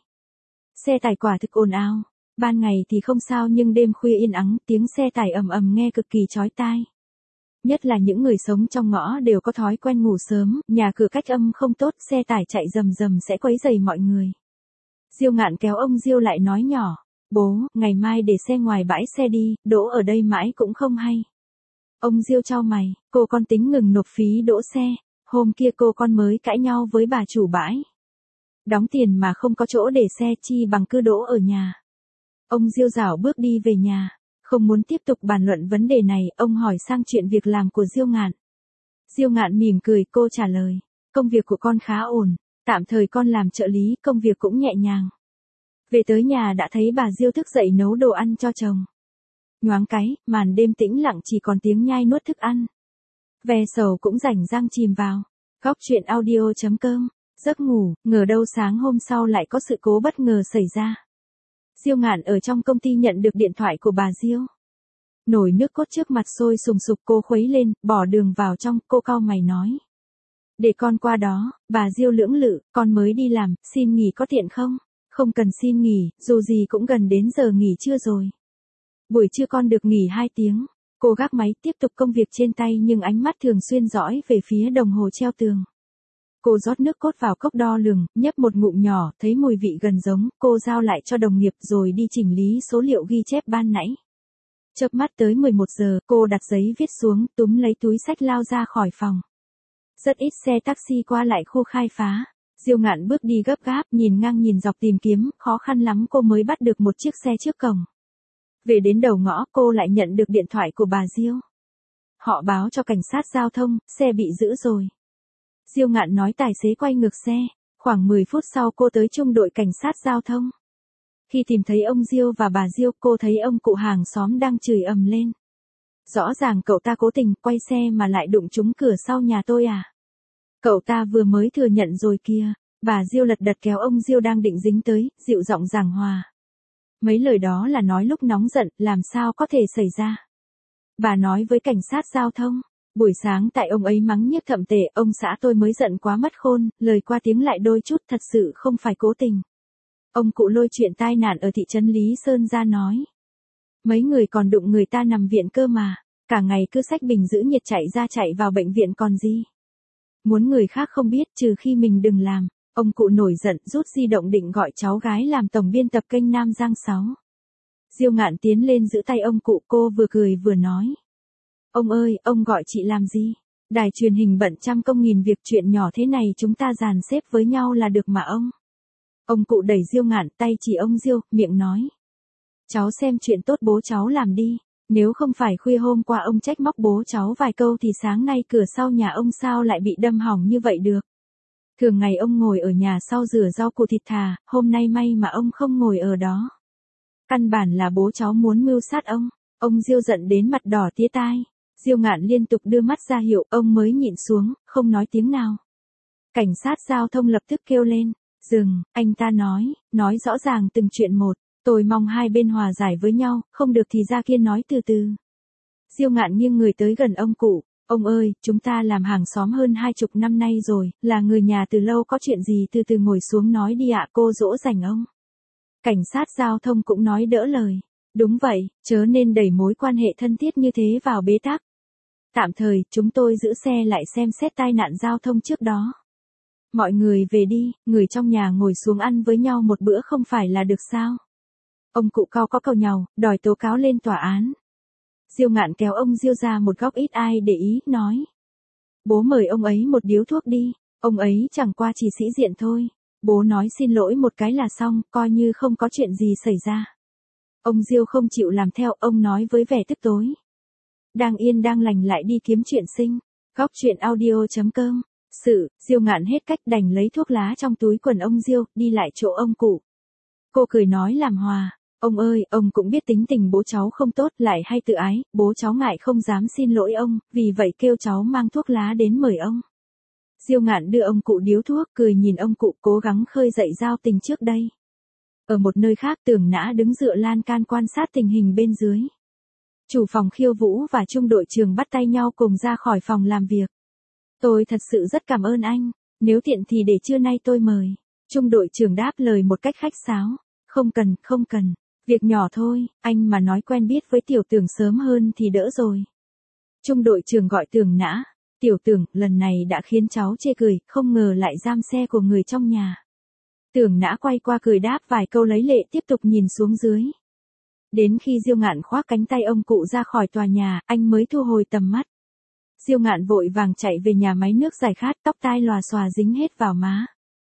Xe tải quả thực ồn ào, ban ngày thì không sao nhưng đêm khuya yên ắng, tiếng xe tải ầm ầm nghe cực kỳ chói tai. Nhất là những người sống trong ngõ đều có thói quen ngủ sớm, nhà cửa cách âm không tốt, xe tải chạy rầm rầm sẽ quấy rầy mọi người. Diêu Ngạn kéo ông Diêu lại nói nhỏ, bố, ngày mai để xe ngoài bãi xe đi, đỗ ở đây mãi cũng không hay. Ông Diêu chau mày, cô con tính ngừng nộp phí đỗ xe, hôm kia cô con mới cãi nhau với bà chủ bãi. Đóng tiền mà không có chỗ để xe chi bằng cứ đỗ ở nhà. Ông Diêu rảo bước đi về nhà. Không muốn tiếp tục bàn luận vấn đề này, ông hỏi sang chuyện việc làm của Diêu Ngạn. Diêu Ngạn mỉm cười, cô trả lời. Công việc của con khá ổn, tạm thời con làm trợ lý, công việc cũng nhẹ nhàng. Về tới nhà đã thấy bà Diêu thức dậy nấu đồ ăn cho chồng. Nhoáng cái, màn đêm tĩnh lặng chỉ còn tiếng nhai nuốt thức ăn. Ve sầu cũng rảnh rang chìm vào. Góc truyện audio.com. Giấc ngủ, ngờ đâu sáng hôm sau lại có sự cố bất ngờ xảy ra. Diêu Ngạn ở trong công ty nhận được điện thoại của bà Diêu. Nồi nước cốt trước mặt sôi sùng sục, cô khuấy lên, bỏ đường vào trong, cô cau mày nói. Để con qua đó, bà Diêu lưỡng lự, con mới đi làm, xin nghỉ có tiện không? Không cần xin nghỉ, dù gì cũng gần đến giờ nghỉ trưa rồi. Buổi trưa con được nghỉ 2 tiếng. Cô gác máy tiếp tục công việc trên tay nhưng ánh mắt thường xuyên dõi về phía đồng hồ treo tường. Cô rót nước cốt vào cốc đo lường, nhấp một ngụm nhỏ, thấy mùi vị gần giống, cô giao lại cho đồng nghiệp rồi đi chỉnh lý số liệu ghi chép ban nãy. Chớp mắt tới 11 giờ, cô đặt giấy viết xuống, túm lấy túi xách lao ra khỏi phòng. Rất ít xe taxi qua lại khu khai phá. Diêu Ngạn bước đi gấp gáp, nhìn ngang nhìn dọc tìm kiếm, khó khăn lắm cô mới bắt được một chiếc xe trước cổng. Về đến đầu ngõ, cô lại nhận được điện thoại của bà Diêu. Họ báo cho cảnh sát giao thông, xe bị giữ rồi. Diêu Ngạn nói tài xế quay ngược xe. Khoảng 10 phút sau cô tới trung đội cảnh sát giao thông. Khi tìm thấy ông Diêu và bà Diêu, cô thấy ông cụ hàng xóm đang chửi ầm lên. Rõ ràng cậu ta cố tình quay xe mà lại đụng trúng cửa sau nhà tôi à? Cậu ta vừa mới thừa nhận rồi kia. Bà Diêu lật đật kéo ông Diêu đang định dính tới, dịu giọng giảng hòa. Mấy lời đó là nói lúc nóng giận, làm sao có thể xảy ra? Bà nói với cảnh sát giao thông. Buổi sáng tại ông ấy mắng nhiếc thậm tệ, ông xã tôi mới giận quá mất khôn, lời qua tiếng lại đôi chút, thật sự không phải cố tình. Ông cụ lôi chuyện tai nạn ở thị trấn Lý Sơn ra nói. Mấy người còn đụng người ta nằm viện cơ mà, cả ngày cứ xách bình giữ nhiệt chạy ra chạy vào bệnh viện còn gì. Muốn người khác không biết trừ khi mình đừng làm. Ông cụ nổi giận rút di động định gọi cháu gái làm tổng biên tập kênh Nam Giang 6. Diêu Ngạn tiến lên giữ tay ông cụ, cô vừa cười vừa nói. Ông ơi, ông gọi chị làm gì? Đài truyền hình bận trăm công nghìn việc, chuyện nhỏ thế này chúng ta dàn xếp với nhau là được mà ông. Ông cụ đẩy Diêu Ngạn, tay chỉ ông Diêu, miệng nói. Cháu xem chuyện tốt bố cháu làm đi. Nếu không phải khuya hôm qua ông trách móc bố cháu vài câu thì sáng nay cửa sau nhà ông sao lại bị đâm hỏng như vậy được. Thường ngày ông ngồi ở nhà sau rửa rau củ thịt thà, hôm nay may mà ông không ngồi ở đó. Căn bản là bố cháu muốn mưu sát ông. Ông Diêu giận đến mặt đỏ tía tai. Diêu Ngạn liên tục đưa mắt ra hiệu, ông mới nhịn xuống, không nói tiếng nào. Cảnh sát giao thông lập tức kêu lên. Dừng, anh ta nói rõ ràng từng chuyện một. Tôi mong hai bên hòa giải với nhau, không được thì ra kia nói từ từ. Diêu Ngạn nghiêng người tới gần ông cụ. Ông ơi, chúng ta làm hàng xóm hơn 20 năm nay rồi, là người nhà từ lâu, có chuyện gì từ từ ngồi xuống nói đi ạ, cô dỗ dành ông. Cảnh sát giao thông cũng nói đỡ lời. Đúng vậy, chớ nên đẩy mối quan hệ thân thiết như thế vào bế tắc. Tạm thời, chúng tôi giữ xe lại xem xét tai nạn giao thông trước đó. Mọi người về đi, người trong nhà ngồi xuống ăn với nhau một bữa không phải là được sao? Ông cụ cao có cầu nhàu, đòi tố cáo lên tòa án. Diêu Ngạn kéo ông Diêu ra một góc ít ai để ý, nói. Bố mời ông ấy một điếu thuốc đi, ông ấy chẳng qua chỉ sĩ diện thôi. Bố nói xin lỗi một cái là xong, coi như không có chuyện gì xảy ra. Ông Diêu không chịu làm theo, ông nói với vẻ tức tối. Đang yên đang lành lại đi kiếm chuyện sinh. Góc truyện audio.com. Diêu Ngạn hết cách đành lấy thuốc lá trong túi quần ông Diêu, đi lại chỗ ông cụ. Cô cười nói làm hòa. Ông ơi, ông cũng biết tính tình bố cháu không tốt, lại hay tự ái, bố cháu ngại không dám xin lỗi ông, vì vậy kêu cháu mang thuốc lá đến mời ông. Diêu Ngạn đưa ông cụ điếu thuốc, cười nhìn ông cụ cố gắng khơi dậy giao tình trước đây. Ở một nơi khác, Tưởng Nã đứng dựa lan can quan sát tình hình bên dưới. Chủ phòng Khiêu Vũ và trung đội trưởng bắt tay nhau cùng ra khỏi phòng làm việc. Tôi thật sự rất cảm ơn anh, nếu tiện thì để trưa nay tôi mời. Trung đội trưởng đáp lời một cách khách sáo. Không cần, không cần, việc nhỏ thôi, anh mà nói quen biết với Tiểu Tưởng sớm hơn thì đỡ rồi. Trung đội trưởng gọi Tưởng Nã. Tiểu Tưởng, lần này đã khiến cháu chê cười, không ngờ lại giam xe của người trong nhà. Tưởng Nã quay qua cười đáp vài câu lấy lệ tiếp tục nhìn xuống dưới. Đến khi Diêu Ngạn khoác cánh tay ông cụ ra khỏi tòa nhà, anh mới thu hồi tầm mắt. Diêu Ngạn vội vàng chạy về nhà máy nước giải khát, tóc tai lòa xòa dính hết vào má.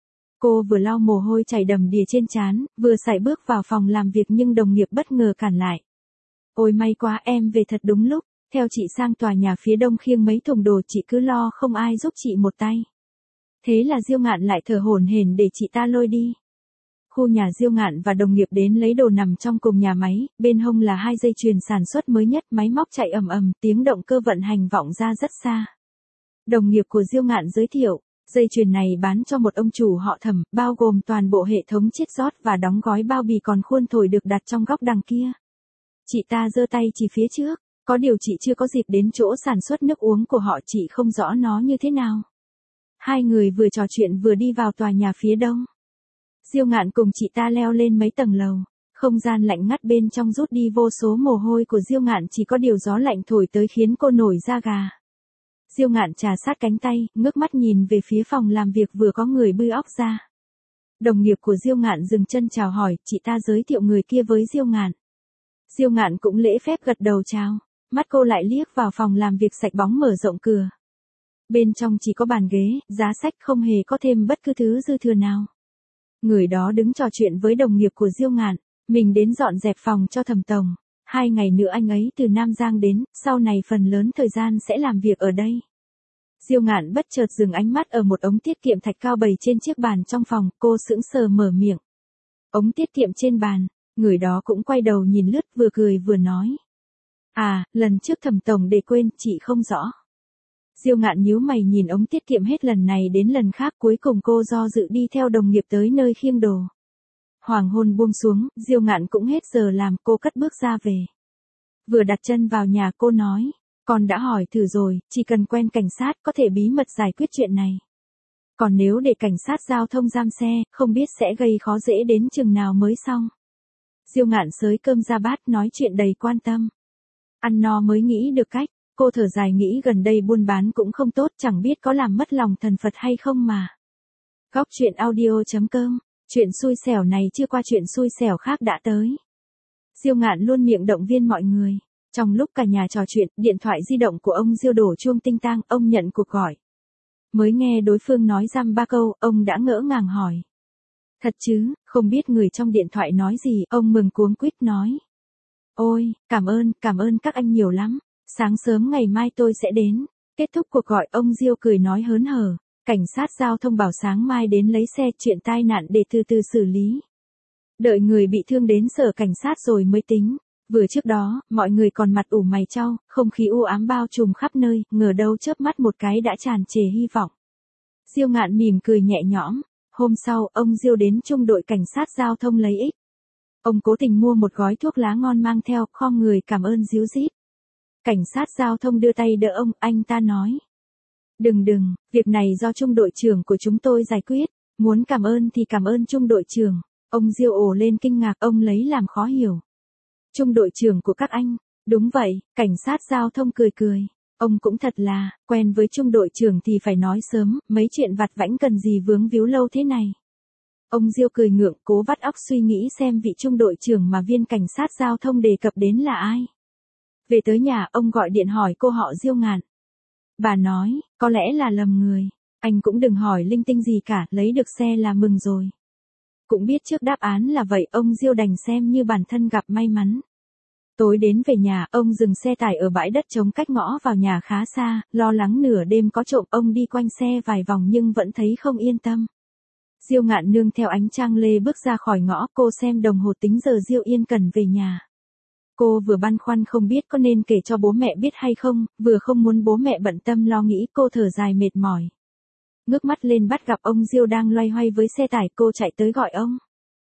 Cô vừa lau mồ hôi chảy đầm đìa trên trán, vừa sải bước vào phòng làm việc nhưng đồng nghiệp bất ngờ cản lại. Ôi may quá em về thật đúng lúc, theo chị sang tòa nhà phía đông khiêng mấy thùng đồ, chị cứ lo không ai giúp chị một tay. Thế là Diêu Ngạn lại thở hổn hển để chị ta lôi đi. Khu nhà Diêu Ngạn và đồng nghiệp đến lấy đồ nằm trong cùng nhà máy, bên hông là 2 dây chuyền sản xuất mới nhất, máy móc chạy ầm ầm, tiếng động cơ vận hành vọng ra rất xa. Đồng nghiệp của Diêu Ngạn giới thiệu, dây chuyền này bán cho một ông chủ họ Thẩm, bao gồm toàn bộ hệ thống chiết rót và đóng gói bao bì còn khuôn thổi được đặt trong góc đằng kia. Chị ta giơ tay chỉ phía trước, có điều chị chưa có dịp đến chỗ sản xuất nước uống của họ, chị không rõ nó như thế nào. Hai người vừa trò chuyện vừa đi vào tòa nhà phía đông. Diêu Ngạn cùng chị ta leo lên mấy tầng lầu, không gian lạnh ngắt bên trong rút đi vô số mồ hôi của Diêu Ngạn, chỉ có điều gió lạnh thổi tới khiến cô nổi da gà. Diêu Ngạn trà sát cánh tay, ngước mắt nhìn về phía phòng làm việc vừa có người bươi óc ra. Đồng nghiệp của Diêu Ngạn dừng chân chào hỏi, chị ta giới thiệu người kia với Diêu Ngạn. Diêu Ngạn cũng lễ phép gật đầu chào, mắt cô lại liếc vào phòng làm việc sạch bóng mở rộng cửa. Bên trong chỉ có bàn ghế, giá sách, không hề có thêm bất cứ thứ dư thừa nào. Người đó đứng trò chuyện với đồng nghiệp của Diêu Ngạn, mình đến dọn dẹp phòng cho Thẩm tổng. 2 ngày nữa anh ấy từ Nam Giang đến, sau này phần lớn thời gian sẽ làm việc ở đây. Diêu Ngạn bất chợt dừng ánh mắt ở một ống tiết kiệm thạch cao bày trên chiếc bàn trong phòng, cô sững sờ mở miệng. Ống tiết kiệm trên bàn, người đó cũng quay đầu nhìn lướt, vừa cười vừa nói. À, lần trước Thẩm tổng để quên, chị không rõ. Diêu Ngạn nhíu mày nhìn ống tiết kiệm hết lần này đến lần khác, cuối cùng cô do dự đi theo đồng nghiệp tới nơi khiêng đồ. Hoàng hôn buông xuống, Diêu Ngạn cũng hết giờ làm, cô cất bước ra về. Vừa đặt chân vào nhà cô nói, con đã hỏi thử rồi, chỉ cần quen cảnh sát có thể bí mật giải quyết chuyện này. Còn nếu để cảnh sát giao thông giam xe, không biết sẽ gây khó dễ đến chừng nào mới xong. Diêu Ngạn xới cơm ra bát nói chuyện đầy quan tâm. Ăn no mới nghĩ được cách, cô thở dài nghĩ gần đây buôn bán cũng không tốt, chẳng biết có làm mất lòng thần Phật hay không mà. Góc truyện audio.com, chuyện xui xẻo này chưa qua chuyện xui xẻo khác đã tới. Diêu Ngạn luôn miệng động viên mọi người. Trong lúc cả nhà trò chuyện, điện thoại di động của ông Diêu đổ chuông tinh tang, ông nhận cuộc gọi. Mới nghe đối phương nói dăm ba câu, ông đã ngỡ ngàng hỏi. Thật chứ, không biết người trong điện thoại nói gì, ông mừng cuống quýt nói. Ôi, cảm ơn các anh nhiều lắm, sáng sớm ngày mai tôi sẽ đến. Kết thúc cuộc gọi, ông Diêu cười nói hớn hở, cảnh sát giao thông bảo sáng mai đến lấy xe, chuyện tai nạn để từ từ xử lý. Đợi người bị thương đến sở cảnh sát rồi mới tính. Vừa trước đó, mọi người còn mặt ủ mày chau, không khí u ám bao trùm khắp nơi, ngờ đâu chớp mắt một cái đã tràn trề hy vọng. Diêu Ngạn mỉm cười nhẹ nhõm. Hôm sau, ông Diêu đến trung đội cảnh sát giao thông lấy ích. Ông cố tình mua một gói thuốc lá ngon mang theo, khom người cảm ơn ríu rít. Cảnh sát giao thông đưa tay đỡ ông, anh ta nói. Đừng, việc này do trung đội trưởng của chúng tôi giải quyết, muốn cảm ơn thì cảm ơn trung đội trưởng. Ông Diêu ồ lên kinh ngạc, ông lấy làm khó hiểu. Trung đội trưởng của các anh, đúng vậy, cảnh sát giao thông cười. Ông cũng thật là, quen với trung đội trưởng thì phải nói sớm, mấy chuyện vặt vãnh cần gì vướng víu lâu thế này. Ông Diêu cười ngượng, cố vắt óc suy nghĩ xem vị trung đội trưởng mà viên cảnh sát giao thông đề cập đến là ai. Về tới nhà, ông gọi điện hỏi cô họ Diêu Ngạn. Bà nói, có lẽ là lầm người, anh cũng đừng hỏi linh tinh gì cả, lấy được xe là mừng rồi. Cũng biết trước đáp án là vậy, ông Diêu đành xem như bản thân gặp may mắn. Tối đến về nhà, ông dừng xe tải ở bãi đất trống cách ngõ vào nhà khá xa, lo lắng nửa đêm có trộm, ông đi quanh xe vài vòng nhưng vẫn thấy không yên tâm. Diêu Ngạn nương theo ánh trăng lê bước ra khỏi ngõ, cô xem đồng hồ tính giờ Diêu Yên cần về nhà. Cô vừa băn khoăn không biết có nên kể cho bố mẹ biết hay không, vừa không muốn bố mẹ bận tâm lo nghĩ, cô thở dài mệt mỏi. Ngước mắt lên bắt gặp ông Diêu đang loay hoay với xe tải, cô chạy tới gọi ông.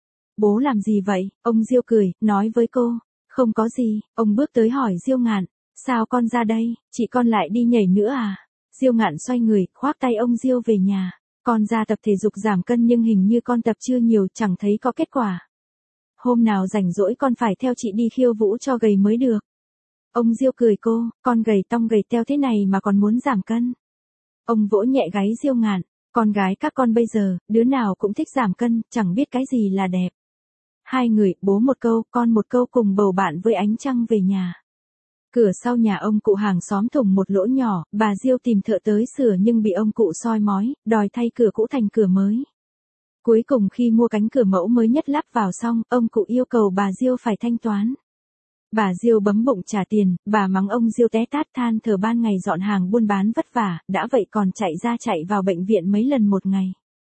Bố làm gì vậy? Ông Diêu cười, nói với cô. Không có gì, ông bước tới hỏi Diêu Ngạn. Sao con ra đây, chị con lại đi nhảy nữa à? Diêu Ngạn xoay người, khoác tay ông Diêu về nhà. Con ra tập thể dục giảm cân nhưng hình như con tập chưa nhiều, chẳng thấy có kết quả. Hôm nào rảnh rỗi con phải theo chị đi khiêu vũ cho gầy mới được. Ông Diêu cười cô, con gầy tong gầy teo thế này mà còn muốn giảm cân. Ông vỗ nhẹ gáy Diêu Ngạn, con gái các con bây giờ, đứa nào cũng thích giảm cân, chẳng biết cái gì là đẹp. Hai người, bố một câu, con một câu cùng bầu bạn với ánh trăng về nhà. Cửa sau nhà ông cụ hàng xóm thủng một lỗ nhỏ, bà Diêu tìm thợ tới sửa nhưng bị ông cụ soi mói, đòi thay cửa cũ thành cửa mới. Cuối cùng khi mua cánh cửa mẫu mới nhất lắp vào xong, ông cụ yêu cầu bà Diêu phải thanh toán. Bà Diêu bấm bụng trả tiền, bà mắng ông Diêu té tát, than thở ban ngày dọn hàng buôn bán vất vả, đã vậy còn chạy ra chạy vào bệnh viện mấy lần một ngày.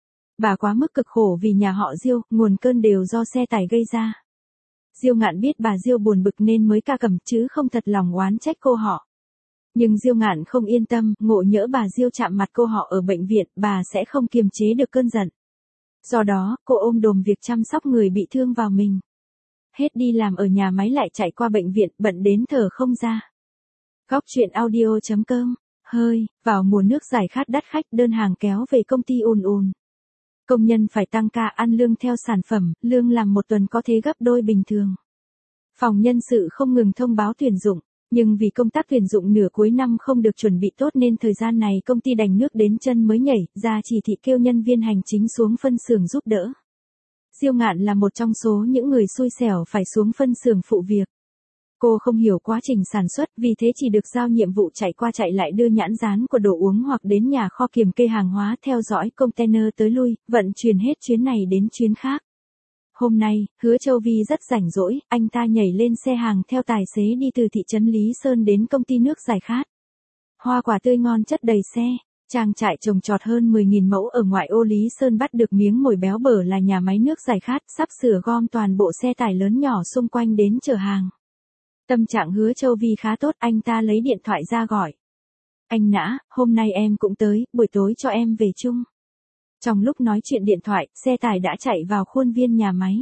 Bà quá mức cực khổ vì nhà họ Diêu, nguồn cơn đều do xe tải gây ra. Diêu Ngạn biết bà Diêu buồn bực nên mới ca cầm chứ không thật lòng oán trách cô họ. Nhưng Diêu Ngạn không yên tâm, ngộ nhỡ bà Diêu chạm mặt cô họ ở bệnh viện, bà sẽ không kiềm chế được cơn giận. Do đó, cô ôm đồm việc chăm sóc người bị thương vào mình. Hết đi làm ở nhà máy lại chạy qua bệnh viện, bận đến thở không ra. Góc truyện audio.com. Hơi, vào mùa nước giải khát đắt khách, đơn hàng kéo về công ty ùn ùn. Công nhân phải tăng ca ăn lương theo sản phẩm, lương làm một tuần có thể gấp đôi bình thường. Phòng nhân sự không ngừng thông báo tuyển dụng, nhưng vì công tác tuyển dụng nửa cuối năm không được chuẩn bị tốt nên thời gian này công ty đành nước đến chân mới nhảy, ra chỉ thị kêu nhân viên hành chính xuống phân xưởng giúp đỡ. Diêu Ngạn là một trong số những người xui xẻo phải xuống phân xưởng phụ việc. Cô không hiểu quá trình sản xuất, vì thế chỉ được giao nhiệm vụ chạy qua chạy lại đưa nhãn dán của đồ uống hoặc đến nhà kho kiểm kê hàng hóa, theo dõi container tới lui, vận chuyển hết chuyến này đến chuyến khác. Hôm nay, Hứa Châu Vi rất rảnh rỗi, anh ta nhảy lên xe hàng theo tài xế đi từ thị trấn Lý Sơn đến công ty nước giải khát. Hoa quả tươi ngon chất đầy xe. Trang trại trồng trọt hơn 10.000 mẫu ở ngoại ô Lý Sơn bắt được miếng mồi béo bở là nhà máy nước giải khát, sắp sửa gom toàn bộ xe tải lớn nhỏ xung quanh đến chở hàng. Tâm trạng Hứa Châu Vi khá tốt, anh ta lấy điện thoại ra gọi. Anh Nã, hôm nay em cũng tới, buổi tối cho em về chung. Trong lúc nói chuyện điện thoại, xe tải đã chạy vào khuôn viên nhà máy.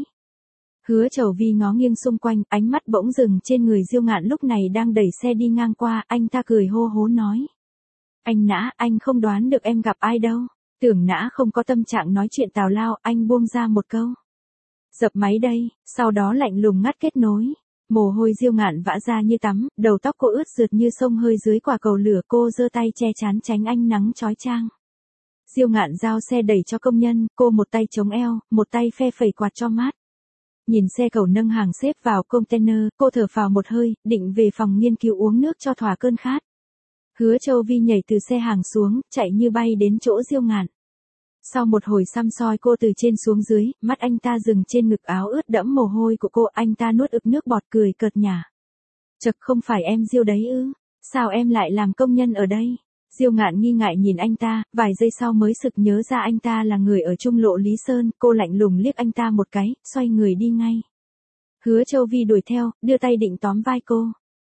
Hứa Châu Vi ngó nghiêng xung quanh, ánh mắt bỗng dừng trên người Diêu Ngạn lúc này đang đẩy xe đi ngang qua, anh ta cười hô hố nói. Anh Nã, anh không đoán được em gặp ai đâu. Tưởng Nã không có tâm trạng nói chuyện tào lao, anh buông ra một câu. Dập máy đây, sau đó lạnh lùng ngắt kết nối. Mồ hôi Diêu Ngạn vã ra như tắm, đầu tóc cô ướt rượt như xông hơi dưới quả cầu lửa, cô giơ tay che chắn tránh ánh nắng chói chang. Diêu Ngạn giao xe đẩy cho công nhân, cô một tay chống eo, một tay phe phẩy quạt cho mát. Nhìn xe cầu nâng hàng xếp vào container, cô thở phào một hơi, định về phòng nghiên cứu uống nước cho thỏa cơn khát. Hứa Châu Vi nhảy từ xe hàng xuống, chạy như bay đến chỗ Diêu Ngạn. Sau một hồi săm soi cô từ trên xuống dưới, mắt anh ta dừng trên ngực áo ướt đẫm mồ hôi của cô, anh ta nuốt ực nước bọt cười cợt nhả. Chật, không phải em Diêu đấy ư? Sao em lại làm công nhân ở đây? Diêu Ngạn nghi ngại nhìn anh ta, vài giây sau mới sực nhớ ra anh ta là người ở trung lộ Lý Sơn, cô lạnh lùng liếc anh ta một cái, xoay người đi ngay. Hứa Châu Vi đuổi theo, đưa tay định tóm vai cô.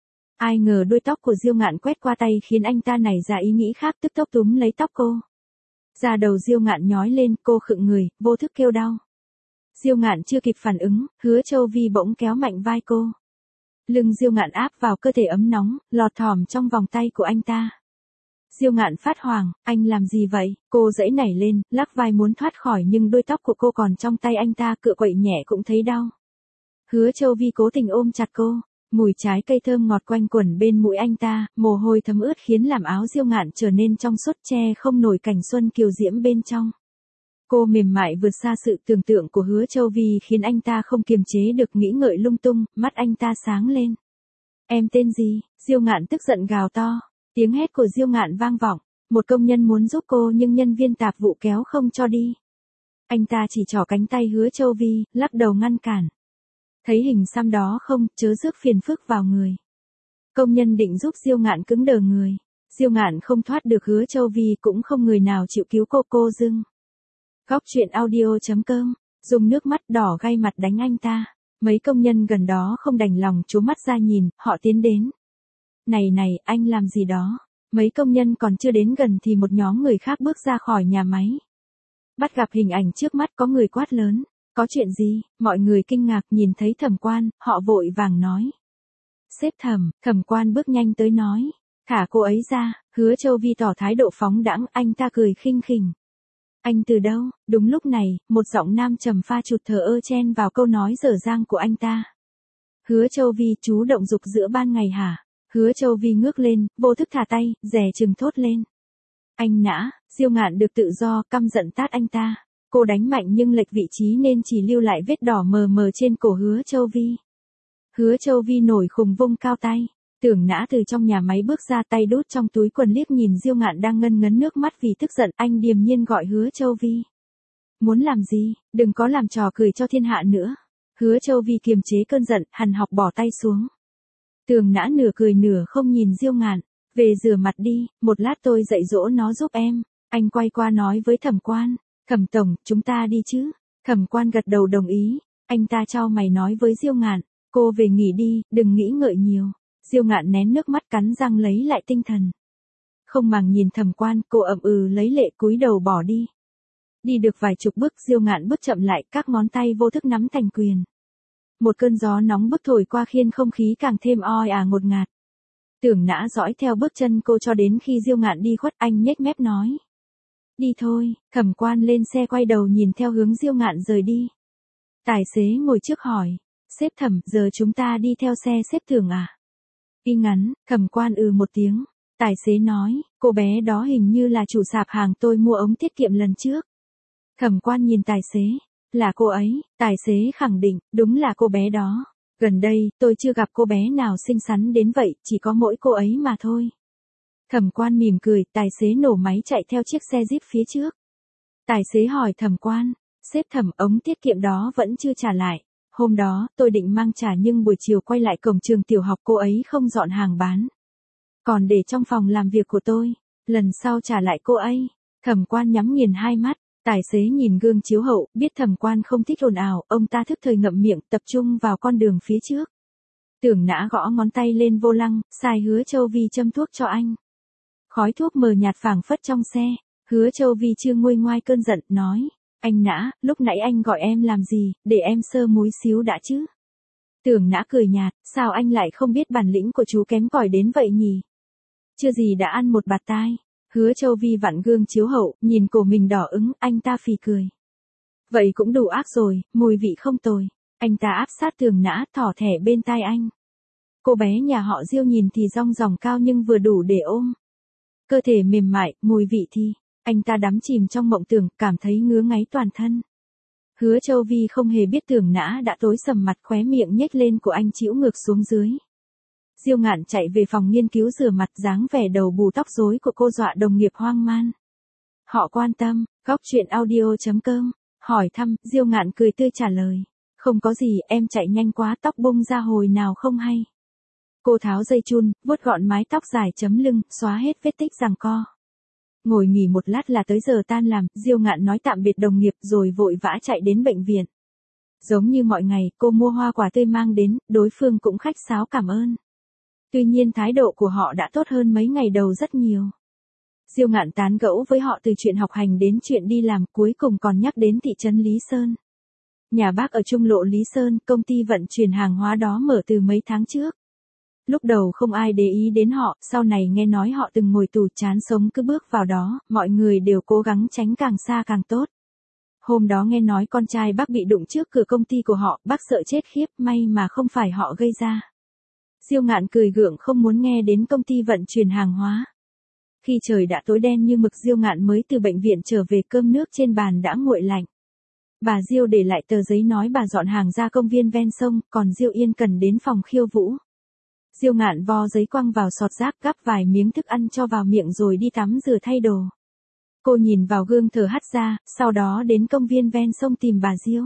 Ai ngờ đuôi tóc của Diêu Ngạn quét qua tay khiến anh ta nảy ra ý nghĩ khác, tức tốc túm lấy tóc cô. Da đầu Diêu Ngạn nhói lên, cô khựng người, vô thức kêu đau. Diêu Ngạn chưa kịp phản ứng, Hứa Châu Vi bỗng kéo mạnh vai cô. Lưng Diêu Ngạn áp vào cơ thể ấm nóng, lọt thỏm trong vòng tay của anh ta. Diêu Ngạn phát hoảng, anh làm gì vậy? Cô giãy nảy lên, lắc vai muốn thoát khỏi nhưng đuôi tóc của cô còn trong tay anh ta, cựa quậy nhẹ cũng thấy đau. Hứa Châu Vi cố tình ôm chặt cô. Mùi trái cây thơm ngọt quanh quẩn bên mũi anh ta, mồ hôi thấm ướt khiến làm áo Diêu Ngạn trở nên trong suốt, che không nổi cảnh xuân kiều diễm bên trong. Cô mềm mại vượt xa sự tưởng tượng của Hứa Châu Vi khiến anh ta không kiềm chế được nghĩ ngợi lung tung, mắt anh ta sáng lên. Em tên gì? Diêu Ngạn tức giận gào to. Tiếng hét của Diêu Ngạn vang vọng. Một công nhân muốn giúp cô nhưng nhân viên tạp vụ kéo không cho đi. Anh ta chỉ trỏ cánh tay Hứa Châu Vi, lắc đầu ngăn cản. Thấy hình xăm đó không, chớ rước phiền phức vào người. Công nhân định giúp Diêu Ngạn cứng đờ người. Diêu Ngạn không thoát được Hứa Châu Vi, cũng không người nào chịu cứu cô dưng. Góc truyện audio.com, dùng nước mắt đỏ gay mặt đánh anh ta. Mấy công nhân gần đó không đành lòng trố mắt ra nhìn, họ tiến đến. Này này, anh làm gì đó? Mấy công nhân còn chưa đến gần thì một nhóm người khác bước ra khỏi nhà máy. Bắt gặp hình ảnh trước mắt có người quát lớn. Có chuyện gì? Mọi người kinh ngạc nhìn thấy Thẩm Quan, họ vội vàng nói. Sếp Thẩm, Thẩm Quan bước nhanh tới nói. Thả cô ấy ra. Hứa Châu Vi tỏ thái độ phóng đãng, anh ta cười khinh khỉnh. Anh từ đâu? Đúng lúc này, một giọng nam trầm pha chụt thờ ơ chen vào câu nói dở dang của anh ta. Hứa Châu Vi, chú động dục giữa ban ngày hả? Hứa Châu Vi ngước lên, vô thức thả tay, dè chừng thốt lên. Anh nã, Diêu Ngạn được tự do, căm giận tát anh ta. Cô đánh mạnh nhưng lệch vị trí nên chỉ lưu lại vết đỏ mờ mờ trên cổ Hứa Châu Vi. Hứa Châu Vi nổi khùng vung cao tay. Tưởng Nã từ trong nhà máy bước ra, tay đút trong túi quần liếc nhìn Diêu Ngạn đang ngân ngấn nước mắt vì tức giận. Anh điềm nhiên gọi Hứa Châu Vi. Muốn làm gì? Đừng có làm trò cười cho thiên hạ nữa. Hứa Châu Vi kiềm chế cơn giận, hằn học bỏ tay xuống. Tưởng Nã nửa cười nửa không nhìn Diêu Ngạn. Về rửa mặt đi, một lát tôi dạy dỗ nó giúp em. Anh quay qua nói với Thẩm Quan. Thẩm tổng, chúng ta đi chứ? Thẩm Quan gật đầu đồng ý. Anh ta chau mày nói với Diêu Ngạn. Cô về nghỉ đi, đừng nghĩ ngợi nhiều. Diêu Ngạn nén nước mắt cắn răng lấy lại tinh thần. Không màng nhìn Thẩm Quan, cô ậm ừ lấy lệ cúi đầu bỏ đi. Đi được vài chục bước, Diêu Ngạn bước chậm lại, các ngón tay vô thức nắm thành quyền. Một cơn gió nóng bức thổi qua khiến không khí càng thêm oi ả ngột ngạt. Tưởng Nã dõi theo bước chân cô cho đến khi Diêu Ngạn đi khuất, anh nhếch mép nói. Đi thôi. Thẩm Quan lên xe quay đầu nhìn theo hướng Diêu Ngạn rời đi. Tài xế ngồi trước hỏi. Sếp Thẩm, giờ chúng ta đi theo xe sếp Tưởng à? Y ngắn, Thẩm Quan một tiếng. Tài xế nói, cô bé đó hình như là chủ sạp hàng tôi mua ống tiết kiệm lần trước. Thẩm Quan nhìn tài xế. Là cô ấy, tài xế khẳng định, đúng là cô bé đó. Gần đây, tôi chưa gặp cô bé nào xinh xắn đến vậy, chỉ có mỗi cô ấy mà thôi. Thẩm Quan mỉm cười, tài xế nổ máy chạy theo chiếc xe Jeep phía trước. Tài xế hỏi Thẩm Quan, sếp Thẩm, ống tiết kiệm đó vẫn chưa trả lại. Hôm đó, tôi định mang trả nhưng buổi chiều quay lại cổng trường tiểu học cô ấy không dọn hàng bán. Còn để trong phòng làm việc của tôi, lần sau trả lại cô ấy. Thẩm Quan nhắm nghiền hai mắt, tài xế nhìn gương chiếu hậu, biết Thẩm Quan không thích ồn ào, ông ta thức thời ngậm miệng, tập trung vào con đường phía trước. Tưởng Nã gõ ngón tay lên vô lăng, sai Hứa Châu Vi châm thuốc cho anh. Khói thuốc mờ nhạt phảng phất trong xe, Hứa Châu Vi chưa nguôi ngoai cơn giận, nói. Anh Nã, lúc nãy anh gọi em làm gì, để em sơ múi xíu đã chứ. Tưởng Nã cười nhạt, sao anh lại không biết bản lĩnh của chú kém cỏi đến vậy nhỉ? Chưa gì đã ăn một bạt tai. Hứa Châu Vi vặn gương chiếu hậu, nhìn cổ mình đỏ ửng, anh ta phì cười. Vậy cũng đủ ác rồi, mùi vị không tồi. Anh ta áp sát Tưởng Nã, thỏ thẻ bên tai anh. Cô bé nhà họ Diêu nhìn thì rong ròng cao nhưng vừa đủ để ôm. Cơ thể mềm mại, mùi vị thì. Anh ta đắm chìm trong mộng tưởng, cảm thấy ngứa ngáy toàn thân. Hứa Châu Vi không hề biết Tưởng Nã đã tối sầm mặt, khóe miệng nhếch lên của anh chĩu ngược xuống dưới. Diêu Ngạn chạy về phòng nghiên cứu rửa mặt, dáng vẻ đầu bù tóc rối của cô dọa đồng nghiệp hoang man. Họ quan tâm, góc truyện audio.com, hỏi thăm, Diêu Ngạn cười tươi trả lời. Không có gì, em chạy nhanh quá, tóc bung ra hồi nào không hay. Cô tháo dây chun, vuốt gọn mái tóc dài chấm lưng, xóa hết vết tích giằng co. Ngồi nghỉ một lát là tới giờ tan làm, Diêu Ngạn nói tạm biệt đồng nghiệp rồi vội vã chạy đến bệnh viện. Giống như mọi ngày, cô mua hoa quả tươi mang đến, đối phương cũng khách sáo cảm ơn. Tuy nhiên thái độ của họ đã tốt hơn mấy ngày đầu rất nhiều. Diêu Ngạn tán gẫu với họ từ chuyện học hành đến chuyện đi làm, cuối cùng còn nhắc đến thị trấn Lý Sơn. Nhà bác ở trung lộ Lý Sơn, công ty vận chuyển hàng hóa đó mở từ mấy tháng trước. Lúc đầu không ai để ý đến họ, sau này nghe nói họ từng ngồi tù, chán sống cứ bước vào đó, mọi người đều cố gắng tránh càng xa càng tốt. Hôm đó nghe nói con trai bác bị đụng trước cửa công ty của họ, bác sợ chết khiếp, may mà không phải họ gây ra. Diêu Ngạn cười gượng không muốn nghe đến công ty vận chuyển hàng hóa. Khi trời đã tối đen như mực, Diêu Ngạn mới từ bệnh viện trở về, cơm nước trên bàn đã nguội lạnh. Bà Diêu để lại tờ giấy nói bà dọn hàng ra công viên ven sông, còn Diêu Yên cần đến phòng khiêu vũ. Diêu Ngạn vo giấy quăng vào sọt rác, gắp vài miếng thức ăn cho vào miệng rồi đi tắm rửa thay đồ. Cô nhìn vào gương thở hắt ra, sau đó đến công viên ven sông tìm bà Diêu.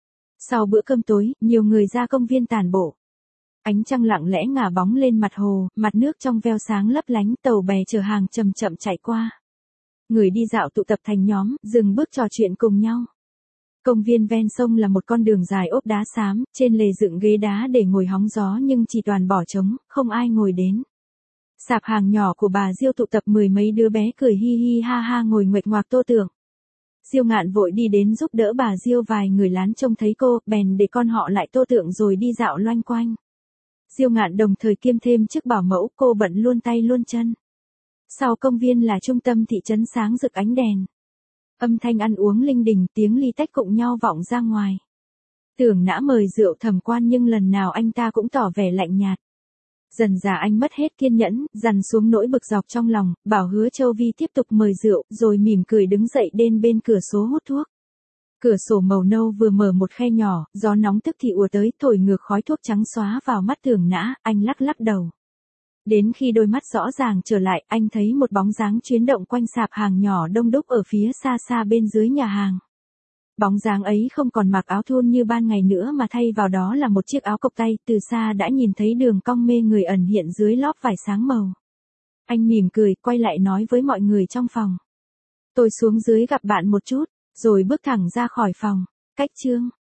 Sau bữa cơm tối, nhiều người ra công viên tản bộ. Ánh trăng lặng lẽ ngả bóng lên mặt hồ, mặt nước trong veo sáng lấp lánh, tàu bè chở hàng chậm chậm chạy qua. người đi dạo tụ tập thành nhóm, dừng bước trò chuyện cùng nhau. Công viên ven sông là một con đường dài ốp đá xám, trên lề dựng ghế đá để ngồi hóng gió nhưng chỉ toàn bỏ trống, không ai ngồi đến. Sạp hàng nhỏ của bà Diêu tụ tập mười mấy đứa bé cười hi hi ha ha ngồi nguệch ngoạc tô tượng. Diêu Ngạn vội đi đến giúp đỡ bà Diêu, vài người lán trông thấy cô, bèn để con họ lại tô tượng rồi đi dạo loanh quanh. Diêu Ngạn đồng thời kiêm thêm chức bảo mẫu, cô bận luôn tay luôn chân. Sau công viên là trung tâm thị trấn sáng rực ánh đèn. Âm thanh ăn uống linh đình, tiếng ly tách cụng nhau vọng ra ngoài. Tưởng Nã mời rượu Thẩm Quan nhưng lần nào anh ta cũng tỏ vẻ lạnh nhạt. Dần dà anh mất hết kiên nhẫn, dằn xuống nỗi bực dọc trong lòng, bảo Hứa Châu Vi tiếp tục mời rượu, rồi mỉm cười đứng dậy đến bên cửa sổ hút thuốc. Cửa sổ màu nâu vừa mở một khe nhỏ, gió nóng tức thì ùa tới, thổi ngược khói thuốc trắng xóa vào mắt Tưởng Nã, anh lắc lắc đầu. Đến khi đôi mắt rõ ràng trở lại, anh thấy một bóng dáng chuyển động quanh sạp hàng nhỏ đông đúc ở phía xa xa bên dưới nhà hàng. Bóng dáng ấy không còn mặc áo thun như ban ngày nữa mà thay vào đó là một chiếc áo cộc tay, từ xa đã nhìn thấy đường cong mê người ẩn hiện dưới lóp vải sáng màu. Anh mỉm cười, quay lại nói với mọi người trong phòng. Tôi xuống dưới gặp bạn một chút, rồi bước thẳng ra khỏi phòng. Cách chương